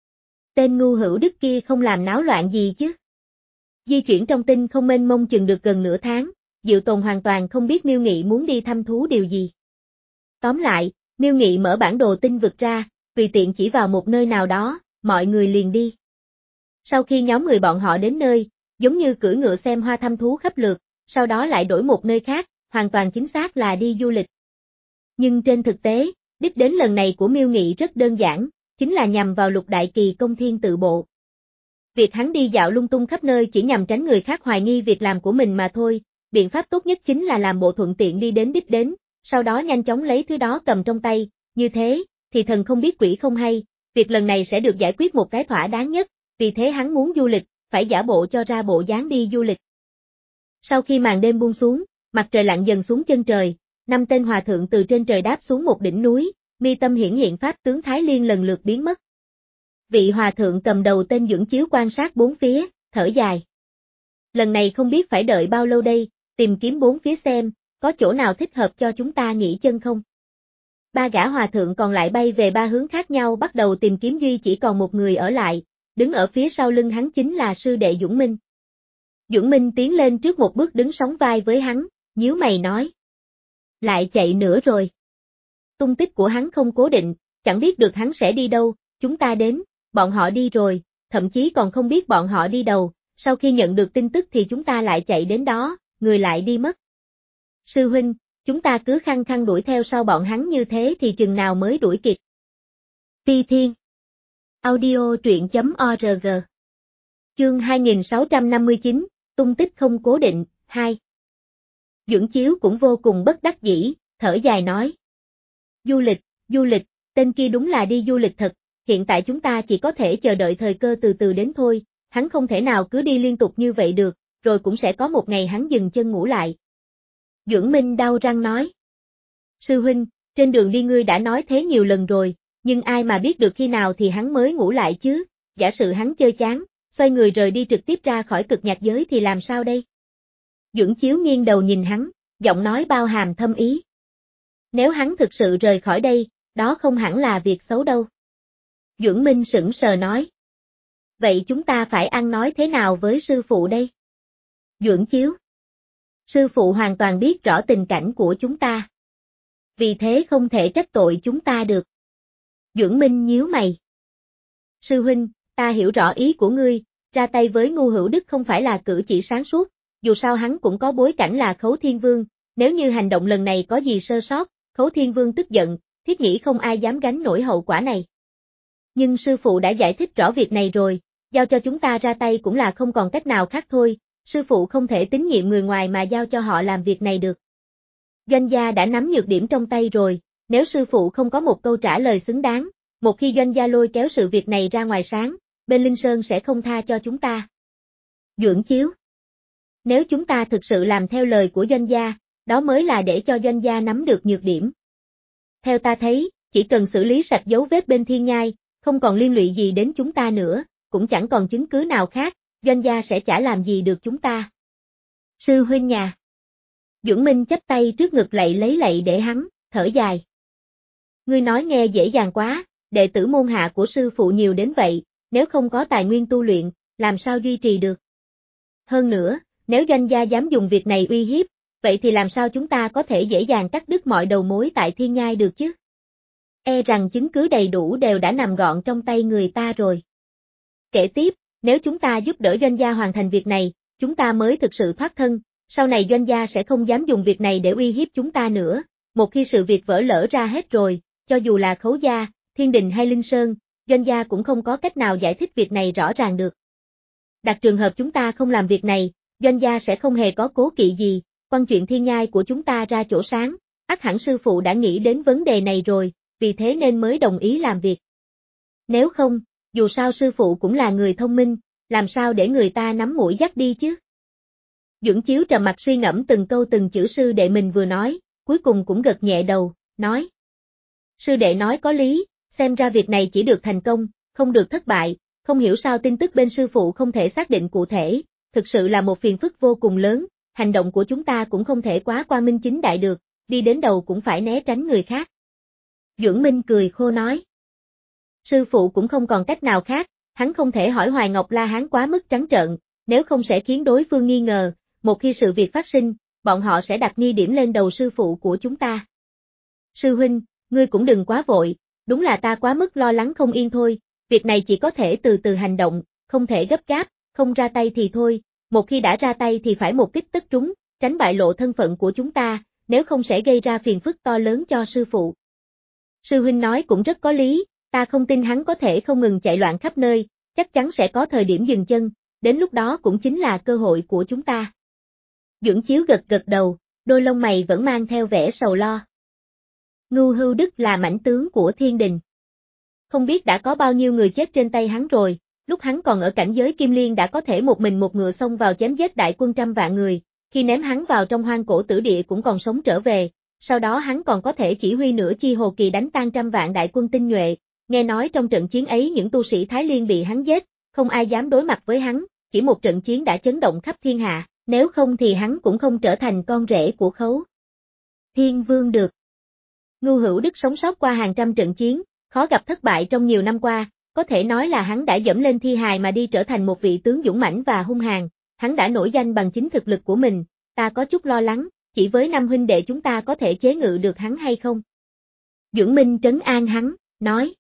Tên Ngưu Hữu Đức kia không làm náo loạn gì chứ? Di chuyển trong tinh không mênh mông chừng được gần nửa tháng, Diệu Tồn hoàn toàn không biết Miêu Nghị muốn đi thăm thú điều gì. Tóm lại, Miêu Nghị mở bản đồ tinh vực ra, tùy tiện chỉ vào một nơi nào đó, mọi người liền đi. Sau khi nhóm người bọn họ đến nơi, giống như cưỡi ngựa xem hoa thăm thú khắp lượt, sau đó lại đổi một nơi khác, hoàn toàn chính xác là đi du lịch. Nhưng trên thực tế, đích đến lần này của Miêu Nghị rất đơn giản, chính là nhằm vào Lục Đại Kỳ Công Thiên Tự Bộ. Việc hắn đi dạo lung tung khắp nơi chỉ nhằm tránh người khác hoài nghi việc làm của mình mà thôi, biện pháp tốt nhất chính là làm bộ thuận tiện đi đến đích đến, sau đó nhanh chóng lấy thứ đó cầm trong tay, như thế, thì thần không biết quỷ không hay, việc lần này sẽ được giải quyết một cái thỏa đáng nhất, vì thế hắn muốn du lịch, phải giả bộ cho ra bộ dáng đi du lịch. Sau khi màn đêm buông xuống, mặt trời lặn dần xuống chân trời, năm tên hòa thượng từ trên trời đáp xuống một đỉnh núi, mi tâm hiển hiện pháp tướng Thái Liên lần lượt biến mất. Vị hòa thượng cầm đầu tên Dưỡng Chiếu quan sát bốn phía, thở dài. Lần này không biết phải đợi bao lâu đây, tìm kiếm bốn phía xem, có chỗ nào thích hợp cho chúng ta nghỉ chân không? Ba gã hòa thượng còn lại bay về ba hướng khác nhau bắt đầu tìm kiếm duy chỉ còn một người ở lại, đứng ở phía sau lưng hắn chính là sư đệ Dũng Minh. Dũng Minh tiến lên trước một bước đứng sóng vai với hắn, nhíu mày nói. Lại chạy nữa rồi. Tung tích của hắn không cố định, chẳng biết được hắn sẽ đi đâu, chúng ta đến, bọn họ đi rồi, thậm chí còn không biết bọn họ đi đâu, sau khi nhận được tin tức thì chúng ta lại chạy đến đó, người lại đi mất. Sư huynh, chúng ta cứ khăng khăng đuổi theo sau bọn hắn như thế thì chừng nào mới đuổi kịp. Phi Thiên Audio truyện chấm org Chương hai nghìn sáu trăm năm mươi chín, tung tích không cố định, hai. Dưỡng Chiếu cũng vô cùng bất đắc dĩ, thở dài nói. Du lịch, du lịch, tên kia đúng là đi du lịch thật, hiện tại chúng ta chỉ có thể chờ đợi thời cơ từ từ đến thôi, hắn không thể nào cứ đi liên tục như vậy được, rồi cũng sẽ có một ngày hắn dừng chân ngủ lại. Dưỡng Minh đau răng nói. Sư huynh, trên đường đi ngươi đã nói thế nhiều lần rồi, nhưng ai mà biết được khi nào thì hắn mới ngủ lại chứ, giả sử hắn chơi chán, xoay người rời đi trực tiếp ra khỏi cực nhạc giới thì làm sao đây? Dưỡng Chiếu nghiêng đầu nhìn hắn, giọng nói bao hàm thâm ý. Nếu hắn thực sự rời khỏi đây, đó không hẳn là việc xấu đâu. Dưỡng Minh sững sờ nói. Vậy chúng ta phải ăn nói thế nào với sư phụ đây? Dưỡng Chiếu. Sư phụ hoàn toàn biết rõ tình cảnh của chúng ta. Vì thế không thể trách tội chúng ta được. Dưỡng Minh nhíu mày. Sư huynh, ta hiểu rõ ý của ngươi, ra tay với Ngu Hữu Đức không phải là cử chỉ sáng suốt, dù sao hắn cũng có bối cảnh là Khấu Thiên Vương, nếu như hành động lần này có gì sơ sót, Khấu Thiên Vương tức giận, thiết nghĩ không ai dám gánh nổi hậu quả này. Nhưng sư phụ đã giải thích rõ việc này rồi, giao cho chúng ta ra tay cũng là không còn cách nào khác thôi, sư phụ không thể tín nhiệm người ngoài mà giao cho họ làm việc này được. Doanh gia đã nắm nhược điểm trong tay rồi, nếu sư phụ không có một câu trả lời xứng đáng, một khi doanh gia lôi kéo sự việc này ra ngoài sáng, bên Linh Sơn sẽ không tha cho chúng ta. Dưỡng Chiếu. Nếu chúng ta thực sự làm theo lời của doanh gia, đó mới là để cho doanh gia nắm được nhược điểm. Theo ta thấy, chỉ cần xử lý sạch dấu vết bên Thiên Nhai, không còn liên lụy gì đến chúng ta nữa, cũng chẳng còn chứng cứ nào khác, doanh gia sẽ chả làm gì được chúng ta. Sư huynh nhà. Dưỡng Minh chắp tay trước ngực lạy lấy lạy để hắn, thở dài. Ngươi nói nghe dễ dàng quá, đệ tử môn hạ của sư phụ nhiều đến vậy, nếu không có tài nguyên tu luyện, làm sao duy trì được. Hơn nữa, nếu doanh gia dám dùng việc này uy hiếp, vậy thì làm sao chúng ta có thể dễ dàng cắt đứt mọi đầu mối tại Thiên Nhai được chứ? E rằng chứng cứ đầy đủ đều đã nằm gọn trong tay người ta rồi. Kể tiếp, nếu chúng ta giúp đỡ doanh gia hoàn thành việc này, chúng ta mới thực sự thoát thân, sau này doanh gia sẽ không dám dùng việc này để uy hiếp chúng ta nữa, một khi sự việc vỡ lỡ ra hết rồi, cho dù là Khấu gia, Thiên Đình hay Linh Sơn, doanh gia cũng không có cách nào giải thích việc này rõ ràng được. Đặt trường hợp chúng ta không làm việc này, doanh gia sẽ không hề có cố kỵ gì, quăng chuyện Thiên Nhai của chúng ta ra chỗ sáng, ắt hẳn sư phụ đã nghĩ đến vấn đề này rồi, vì thế nên mới đồng ý làm việc. Nếu không, dù sao sư phụ cũng là người thông minh, làm sao để người ta nắm mũi dắt đi chứ? Dưỡng Chiếu trầm mặt suy ngẫm từng câu từng chữ sư đệ mình vừa nói, cuối cùng cũng gật nhẹ đầu, nói. Sư đệ nói có lý, xem ra việc này chỉ được thành công, không được thất bại, không hiểu sao tin tức bên sư phụ không thể xác định cụ thể, thực sự là một phiền phức vô cùng lớn, hành động của chúng ta cũng không thể quá quang minh chính đại được, đi đến đầu cũng phải né tránh người khác. Dưỡng Minh cười khô nói. Sư phụ cũng không còn cách nào khác, hắn không thể hỏi Hoài Ngọc La Hán quá mức trắng trợn, nếu không sẽ khiến đối phương nghi ngờ, một khi sự việc phát sinh, bọn họ sẽ đặt nghi điểm lên đầu sư phụ của chúng ta. Sư huynh, ngươi cũng đừng quá vội, đúng là ta quá mức lo lắng không yên thôi, việc này chỉ có thể từ từ hành động, không thể gấp gáp, không ra tay thì thôi, một khi đã ra tay thì phải một kích tất trúng, tránh bại lộ thân phận của chúng ta, nếu không sẽ gây ra phiền phức to lớn cho sư phụ. Sư huynh nói cũng rất có lý, ta không tin hắn có thể không ngừng chạy loạn khắp nơi, chắc chắn sẽ có thời điểm dừng chân, đến lúc đó cũng chính là cơ hội của chúng ta. Dưỡng Chiếu gật gật đầu, đôi lông mày vẫn mang theo vẻ sầu lo. Ngưu Hưu Đức là mãnh tướng của thiên đình. Không biết đã có bao nhiêu người chết trên tay hắn rồi, lúc hắn còn ở cảnh giới kim liên đã có thể một mình một ngựa xông vào chém giết đại quân trăm vạn người, khi ném hắn vào trong hoang cổ tử địa cũng còn sống trở về, sau đó hắn còn có thể chỉ huy nửa chi hồ kỳ đánh tan trăm vạn đại quân tinh nhuệ, nghe nói trong trận chiến ấy những tu sĩ Thái Liên bị hắn giết, không ai dám đối mặt với hắn, chỉ một trận chiến đã chấn động khắp thiên hạ, nếu không thì hắn cũng không trở thành con rể của Khấu Thiên Vương được. Ngưu Hữu Đức sống sót qua hàng trăm trận chiến, khó gặp thất bại trong nhiều năm qua, có thể nói là hắn đã dẫm lên thi hài mà đi trở thành một vị tướng dũng mãnh và hung hãn, hắn đã nổi danh bằng chính thực lực của mình, ta có chút lo lắng, chỉ với năm huynh đệ chúng ta có thể chế ngự được hắn hay không? Dưỡng Minh trấn an hắn, nói.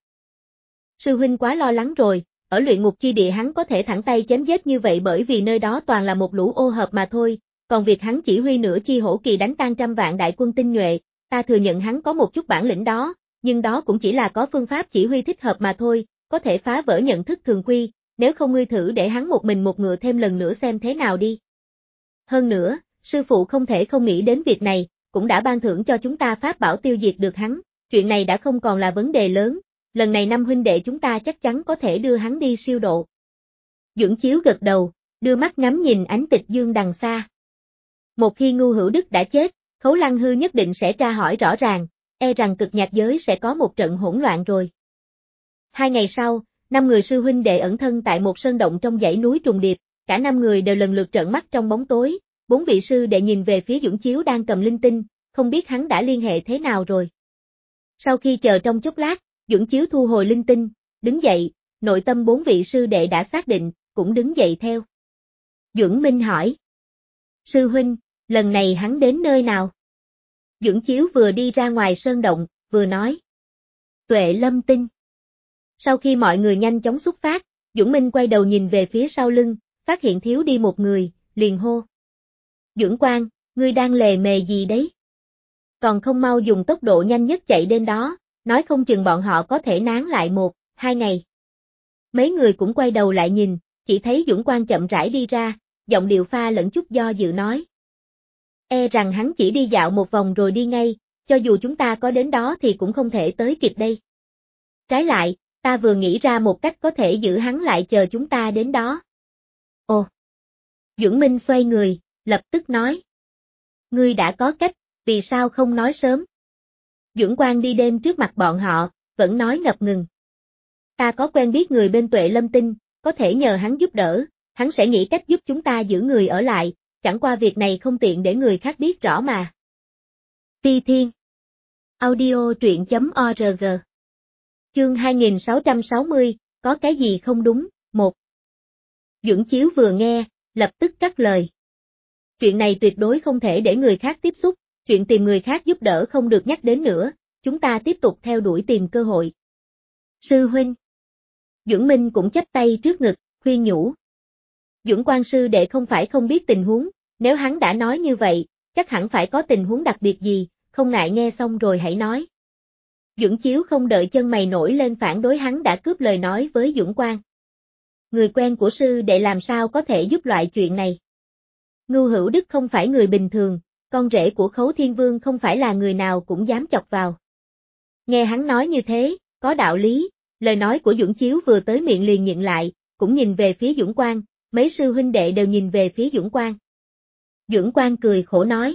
Sư huynh quá lo lắng rồi, ở luyện ngục chi địa hắn có thể thẳng tay chém giết như vậy bởi vì nơi đó toàn là một lũ ô hợp mà thôi, còn việc hắn chỉ huy nửa chi hổ kỳ đánh tan trăm vạn đại quân tinh nhuệ, ta thừa nhận hắn có một chút bản lĩnh đó, nhưng đó cũng chỉ là có phương pháp chỉ huy thích hợp mà thôi, có thể phá vỡ nhận thức thường quy, nếu không ngươi thử để hắn một mình một ngựa thêm lần nữa xem thế nào đi. Hơn nữa, sư phụ không thể không nghĩ đến việc này, cũng đã ban thưởng cho chúng ta pháp bảo tiêu diệt được hắn, chuyện này đã không còn là vấn đề lớn, lần này năm huynh đệ chúng ta chắc chắn có thể đưa hắn đi siêu độ. Dưỡng Chiếu gật đầu, đưa mắt ngắm nhìn ánh tịch dương đằng xa. Một khi Ngưu Hữu Đức đã chết, Khấu Lăng Hư nhất định sẽ tra hỏi rõ ràng, e rằng cực nhạc giới sẽ có một trận hỗn loạn rồi. Hai ngày sau, năm người sư huynh đệ ẩn thân tại một sơn động trong dãy núi trùng điệp, cả năm người đều lần lượt trợn mắt trong bóng tối, bốn vị sư đệ nhìn về phía Dưỡng Chiếu đang cầm linh tinh, không biết hắn đã liên hệ thế nào rồi. Sau khi chờ trong chốc lát, Dưỡng Chiếu thu hồi linh tinh, đứng dậy, nội tâm bốn vị sư đệ đã xác định, cũng đứng dậy theo. Dưỡng Minh hỏi. Sư huynh, lần này hắn đến nơi nào? Dưỡng Chiếu vừa đi ra ngoài sơn động, vừa nói. Tuệ Lâm Tinh. Sau khi mọi người nhanh chóng xuất phát, Dưỡng Minh quay đầu nhìn về phía sau lưng, phát hiện thiếu đi một người, liền hô. Dưỡng Quang, ngươi đang lề mề gì đấy? Còn không mau dùng tốc độ nhanh nhất chạy đến đó, nói không chừng bọn họ có thể nán lại một, hai ngày. Mấy người cũng quay đầu lại nhìn, chỉ thấy Dưỡng Quang chậm rãi đi ra, giọng điệu pha lẫn chút do dự nói. E rằng hắn chỉ đi dạo một vòng rồi đi ngay, cho dù chúng ta có đến đó thì cũng không thể tới kịp đây. Trái lại, ta vừa nghĩ ra một cách có thể giữ hắn lại chờ chúng ta đến đó. Ồ! Dưỡng Minh xoay người, lập tức nói. Ngươi đã có cách, vì sao không nói sớm? Dưỡng Quang đi đêm trước mặt bọn họ, vẫn nói ngập ngừng. Ta có quen biết người bên Tuệ Lâm Tinh, có thể nhờ hắn giúp đỡ, hắn sẽ nghĩ cách giúp chúng ta giữ người ở lại, chẳng qua việc này không tiện để người khác biết rõ mà. Phi Thiên Audio truyện chấm org Chương hai nghìn sáu trăm sáu mươi, có cái gì không đúng, một. Dưỡng Chiếu vừa nghe, lập tức cắt lời. Chuyện này tuyệt đối không thể để người khác tiếp xúc, chuyện tìm người khác giúp đỡ không được nhắc đến nữa, chúng ta tiếp tục theo đuổi tìm cơ hội. Sư huynh. Dưỡng Minh cũng chắp tay trước ngực, khuyên nhủ. Dưỡng Quang sư đệ không phải không biết tình huống, nếu hắn đã nói như vậy, chắc hẳn phải có tình huống đặc biệt gì, không ngại nghe xong rồi hãy nói. Dưỡng Chiếu không đợi chân mày nổi lên phản đối hắn đã cướp lời nói với Dưỡng Quang. Người quen của sư đệ làm sao có thể giúp loại chuyện này? Ngưu Hữu Đức không phải người bình thường, con rể của Khấu Thiên Vương không phải là người nào cũng dám chọc vào. Nghe hắn nói như thế, có đạo lý, lời nói của Dưỡng Chiếu vừa tới miệng liền nhận lại, cũng nhìn về phía Dưỡng Quang, mấy sư huynh đệ đều nhìn về phía Dưỡng Quang. Dưỡng Quang cười khổ nói.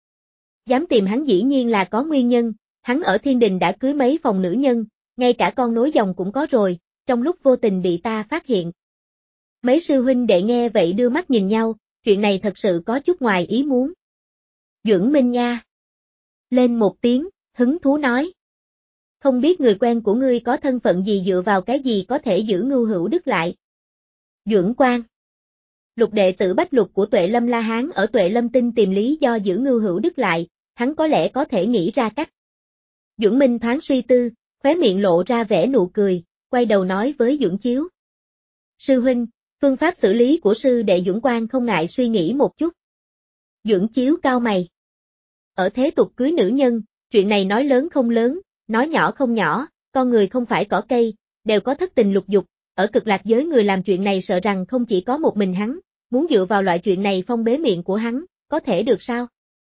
Dám tìm hắn dĩ nhiên là có nguyên nhân, hắn ở thiên đình đã cưới mấy phòng nữ nhân, ngay cả con nối dòng cũng có rồi, trong lúc vô tình bị ta phát hiện. Mấy sư huynh đệ nghe vậy đưa mắt nhìn nhau, chuyện này thật sự có chút ngoài ý muốn. Dưỡng Minh nha. Lên một tiếng, hứng thú nói. Không biết người quen của ngươi có thân phận gì dựa vào cái gì có thể giữ Ngưu Hữu Đức lại. Dưỡng Quang. Lục đệ tử Bách Lục của Tuệ Lâm La Hán ở Tuệ Lâm Tinh tìm lý do giữ Ngưu Hữu Đức lại, hắn có lẽ có thể nghĩ ra cách. Dưỡng Minh thoáng suy tư, khóe miệng lộ ra vẻ nụ cười, quay đầu nói với Dưỡng Chiếu. Sư huynh, phương pháp xử lý của sư đệ Dưỡng Quang không ngại suy nghĩ một chút. Dưỡng Chiếu cau mày. Ở thế tục cưới nữ nhân, chuyện này nói lớn không lớn, nói nhỏ không nhỏ, con người không phải cỏ cây, đều có thất tình lục dục, ở Cực Lạc giới người làm chuyện này sợ rằng không chỉ có một mình hắn, muốn dựa vào loại chuyện này phong bế miệng của hắn, có thể được sao?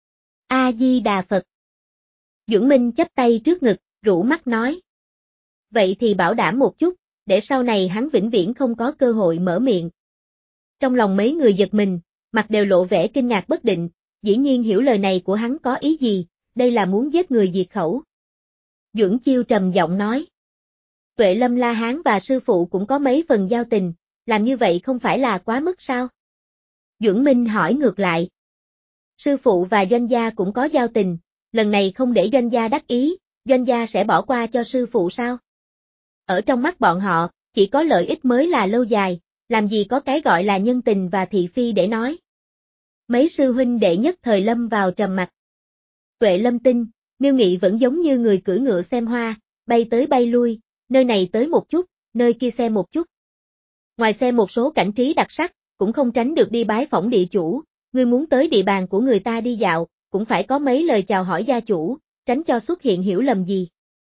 A-di-đà Phật. Duẩn Minh chắp tay trước ngực, rũ mắt nói. Vậy thì bảo đảm một chút, để sau này hắn vĩnh viễn không có cơ hội mở miệng. Trong lòng mấy người giật mình, mặt đều lộ vẻ kinh ngạc bất định, dĩ nhiên hiểu lời này của hắn có ý gì, đây là muốn giết người diệt khẩu. Duẩn Chiêu trầm giọng nói. Tuệ Lâm La Hán và sư phụ cũng có mấy phần giao tình, làm như vậy không phải là quá mức sao? Duẩn Minh hỏi ngược lại. Sư phụ và doanh gia cũng có giao tình, lần này không để doanh gia đắc ý, doanh gia sẽ bỏ qua cho sư phụ sao? Ở trong mắt bọn họ, chỉ có lợi ích mới là lâu dài, làm gì có cái gọi là nhân tình và thị phi để nói. Mấy sư huynh đệ nhất thời lâm vào trầm mặc. Tuệ Lâm tin, Miêu Nghị vẫn giống như người cưỡi ngựa xem hoa, bay tới bay lui, nơi này tới một chút, nơi kia xem một chút. Ngoài xem một số cảnh trí đặc sắc, cũng không tránh được đi bái phỏng địa chủ, người muốn tới địa bàn của người ta đi dạo, cũng phải có mấy lời chào hỏi gia chủ, tránh cho xuất hiện hiểu lầm gì.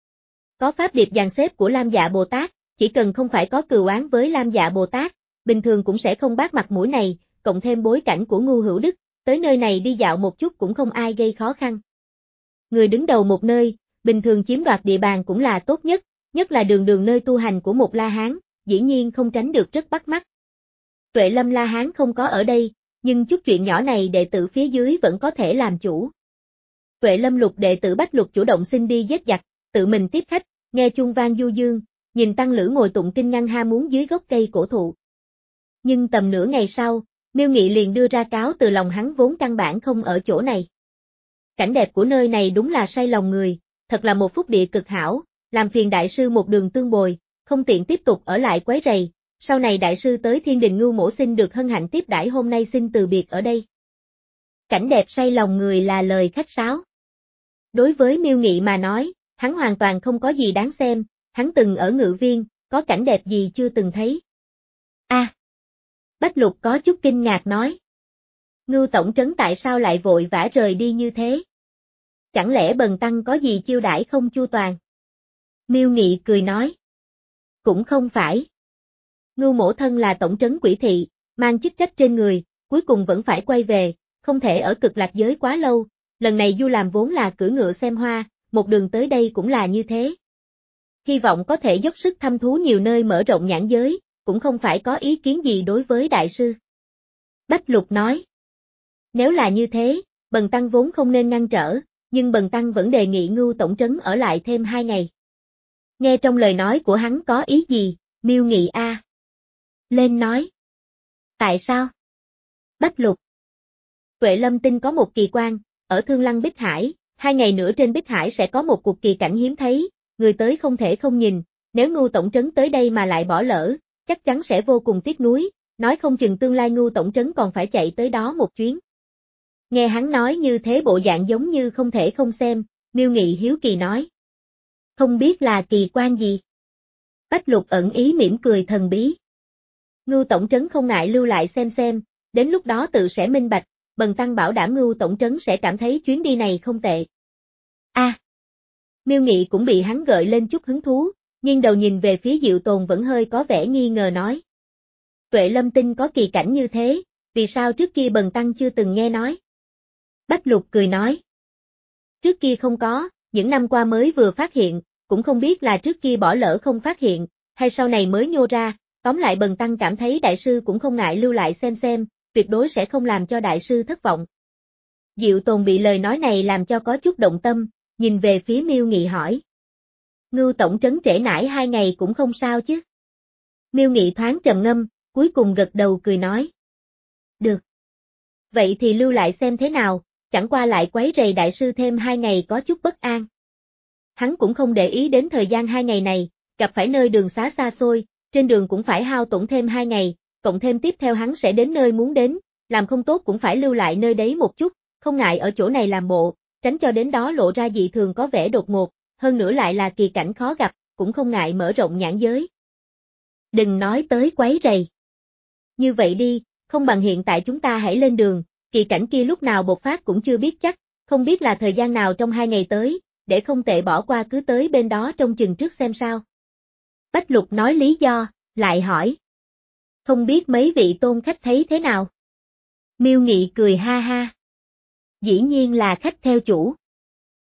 Có pháp điệp dàn xếp của Lam Dạ Bồ Tát, chỉ cần không phải có cừu oán với Lam Dạ Bồ Tát, bình thường cũng sẽ không bác mặt mũi này, cộng thêm bối cảnh của Ngu Hữu Đức, tới nơi này đi dạo một chút cũng không ai gây khó khăn. Người đứng đầu một nơi, bình thường chiếm đoạt địa bàn cũng là tốt nhất, nhất là đường đường nơi tu hành của một La Hán, dĩ nhiên không tránh được rất bắt mắt. Tuệ Lâm La Hán không có ở đây, nhưng chút chuyện nhỏ này đệ tử phía dưới vẫn có thể làm chủ. Tuệ Lâm Lục đệ tử Bách Lục chủ động xin đi giết giặc, tự mình tiếp khách, nghe chuông vang du dương, nhìn tăng lữ ngồi tụng kinh ngăn ha muốn dưới gốc cây cổ thụ. Nhưng tầm nửa ngày sau, Miêu Nghị liền đưa ra cáo từ lòng hắn vốn căn bản không ở chỗ này. Cảnh đẹp của nơi này đúng là say lòng người, thật là một phúc địa cực hảo, làm phiền đại sư một đường tương bồi, không tiện tiếp tục ở lại quấy rầy, sau này đại sư tới Thiên Đình Ngưu Mỗ xin được hân hạnh tiếp đãi hôm nay xin từ biệt ở đây. Cảnh đẹp say lòng người là lời khách sáo. Đối với Miêu Nghị mà nói, hắn hoàn toàn không có gì đáng xem, hắn từng ở Ngự Viên, có cảnh đẹp gì chưa từng thấy. A. À, Bách Lục có chút kinh ngạc nói. Ngưu tổng trấn tại sao lại vội vã rời đi như thế? Chẳng lẽ bần tăng có gì chiêu đãi không chu toàn? Miêu Nghị cười nói. Cũng không phải. Ngưu Mỗ thân là tổng trấn quỷ thị, mang chức trách trên người, cuối cùng vẫn phải quay về, không thể ở Cực Lạc giới quá lâu, lần này du làm vốn là cưỡi ngựa xem hoa, một đường tới đây cũng là như thế. Hy vọng có thể dốc sức thăm thú nhiều nơi mở rộng nhãn giới, cũng không phải có ý kiến gì đối với đại sư. Bách Lục nói. Nếu là như thế, bần tăng vốn không nên ngăn trở, nhưng bần tăng vẫn đề nghị Ngưu tổng trấn ở lại thêm hai ngày. Nghe trong lời nói của hắn có ý gì, Miêu Nghị a. Lên nói. Tại sao? Bách Lục. Tuệ Lâm tin có một kỳ quan, ở Thương Lăng Bích Hải, hai ngày nữa trên Bích Hải sẽ có một cuộc kỳ cảnh hiếm thấy, người tới không thể không nhìn, nếu Ngưu tổng trấn tới đây mà lại bỏ lỡ, chắc chắn sẽ vô cùng tiếc nuối, nói không chừng tương lai Ngưu tổng trấn còn phải chạy tới đó một chuyến. Nghe hắn nói như thế bộ dạng giống như không thể không xem, Miêu Nghị hiếu kỳ nói. Không biết là kỳ quan gì? Bách Lục ẩn ý mỉm cười thần bí. Ngưu tổng trấn không ngại lưu lại xem xem, đến lúc đó tự sẽ minh bạch, bần tăng bảo đảm Ngưu tổng trấn sẽ cảm thấy chuyến đi này không tệ. A. À, Miêu Nghị cũng bị hắn gợi lên chút hứng thú, nhưng đầu nhìn về phía Diệu Tồn vẫn hơi có vẻ nghi ngờ nói. Tuệ Lâm tin có kỳ cảnh như thế, vì sao trước kia bần tăng chưa từng nghe nói? Bách Lục cười nói. Trước kia không có, những năm qua mới vừa phát hiện, cũng không biết là trước kia bỏ lỡ không phát hiện, hay sau này mới nhô ra, tóm lại bần tăng cảm thấy đại sư cũng không ngại lưu lại xem xem, tuyệt đối sẽ không làm cho đại sư thất vọng. Diệu Tồn bị lời nói này làm cho có chút động tâm, nhìn về phía Miêu Nghị hỏi. Ngưu tổng trấn trễ nải hai ngày cũng không sao chứ? Miêu Nghị thoáng trầm ngâm, cuối cùng gật đầu cười nói. Được. Vậy thì lưu lại xem thế nào, chẳng qua lại quấy rầy đại sư thêm hai ngày có chút bất an. Hắn cũng không để ý đến thời gian hai ngày này, gặp phải nơi đường xá xa xôi, trên đường cũng phải hao tổn thêm hai ngày, cộng thêm tiếp theo hắn sẽ đến nơi muốn đến, làm không tốt cũng phải lưu lại nơi đấy một chút, không ngại ở chỗ này làm bộ, tránh cho đến đó lộ ra dị thường có vẻ đột ngột, hơn nữa lại là kỳ cảnh khó gặp, cũng không ngại mở rộng nhãn giới. Đừng nói tới quấy rầy. Như vậy đi, không bằng hiện tại chúng ta hãy lên đường, kỳ cảnh kia lúc nào bộc phát cũng chưa biết chắc, không biết là thời gian nào trong hai ngày tới, để không tệ bỏ qua cứ tới bên đó trông chừng trước xem sao. Bách Lục nói lý do, lại hỏi. Không biết mấy vị tôn khách thấy thế nào? Miêu Nghị cười ha ha. Dĩ nhiên là khách theo chủ.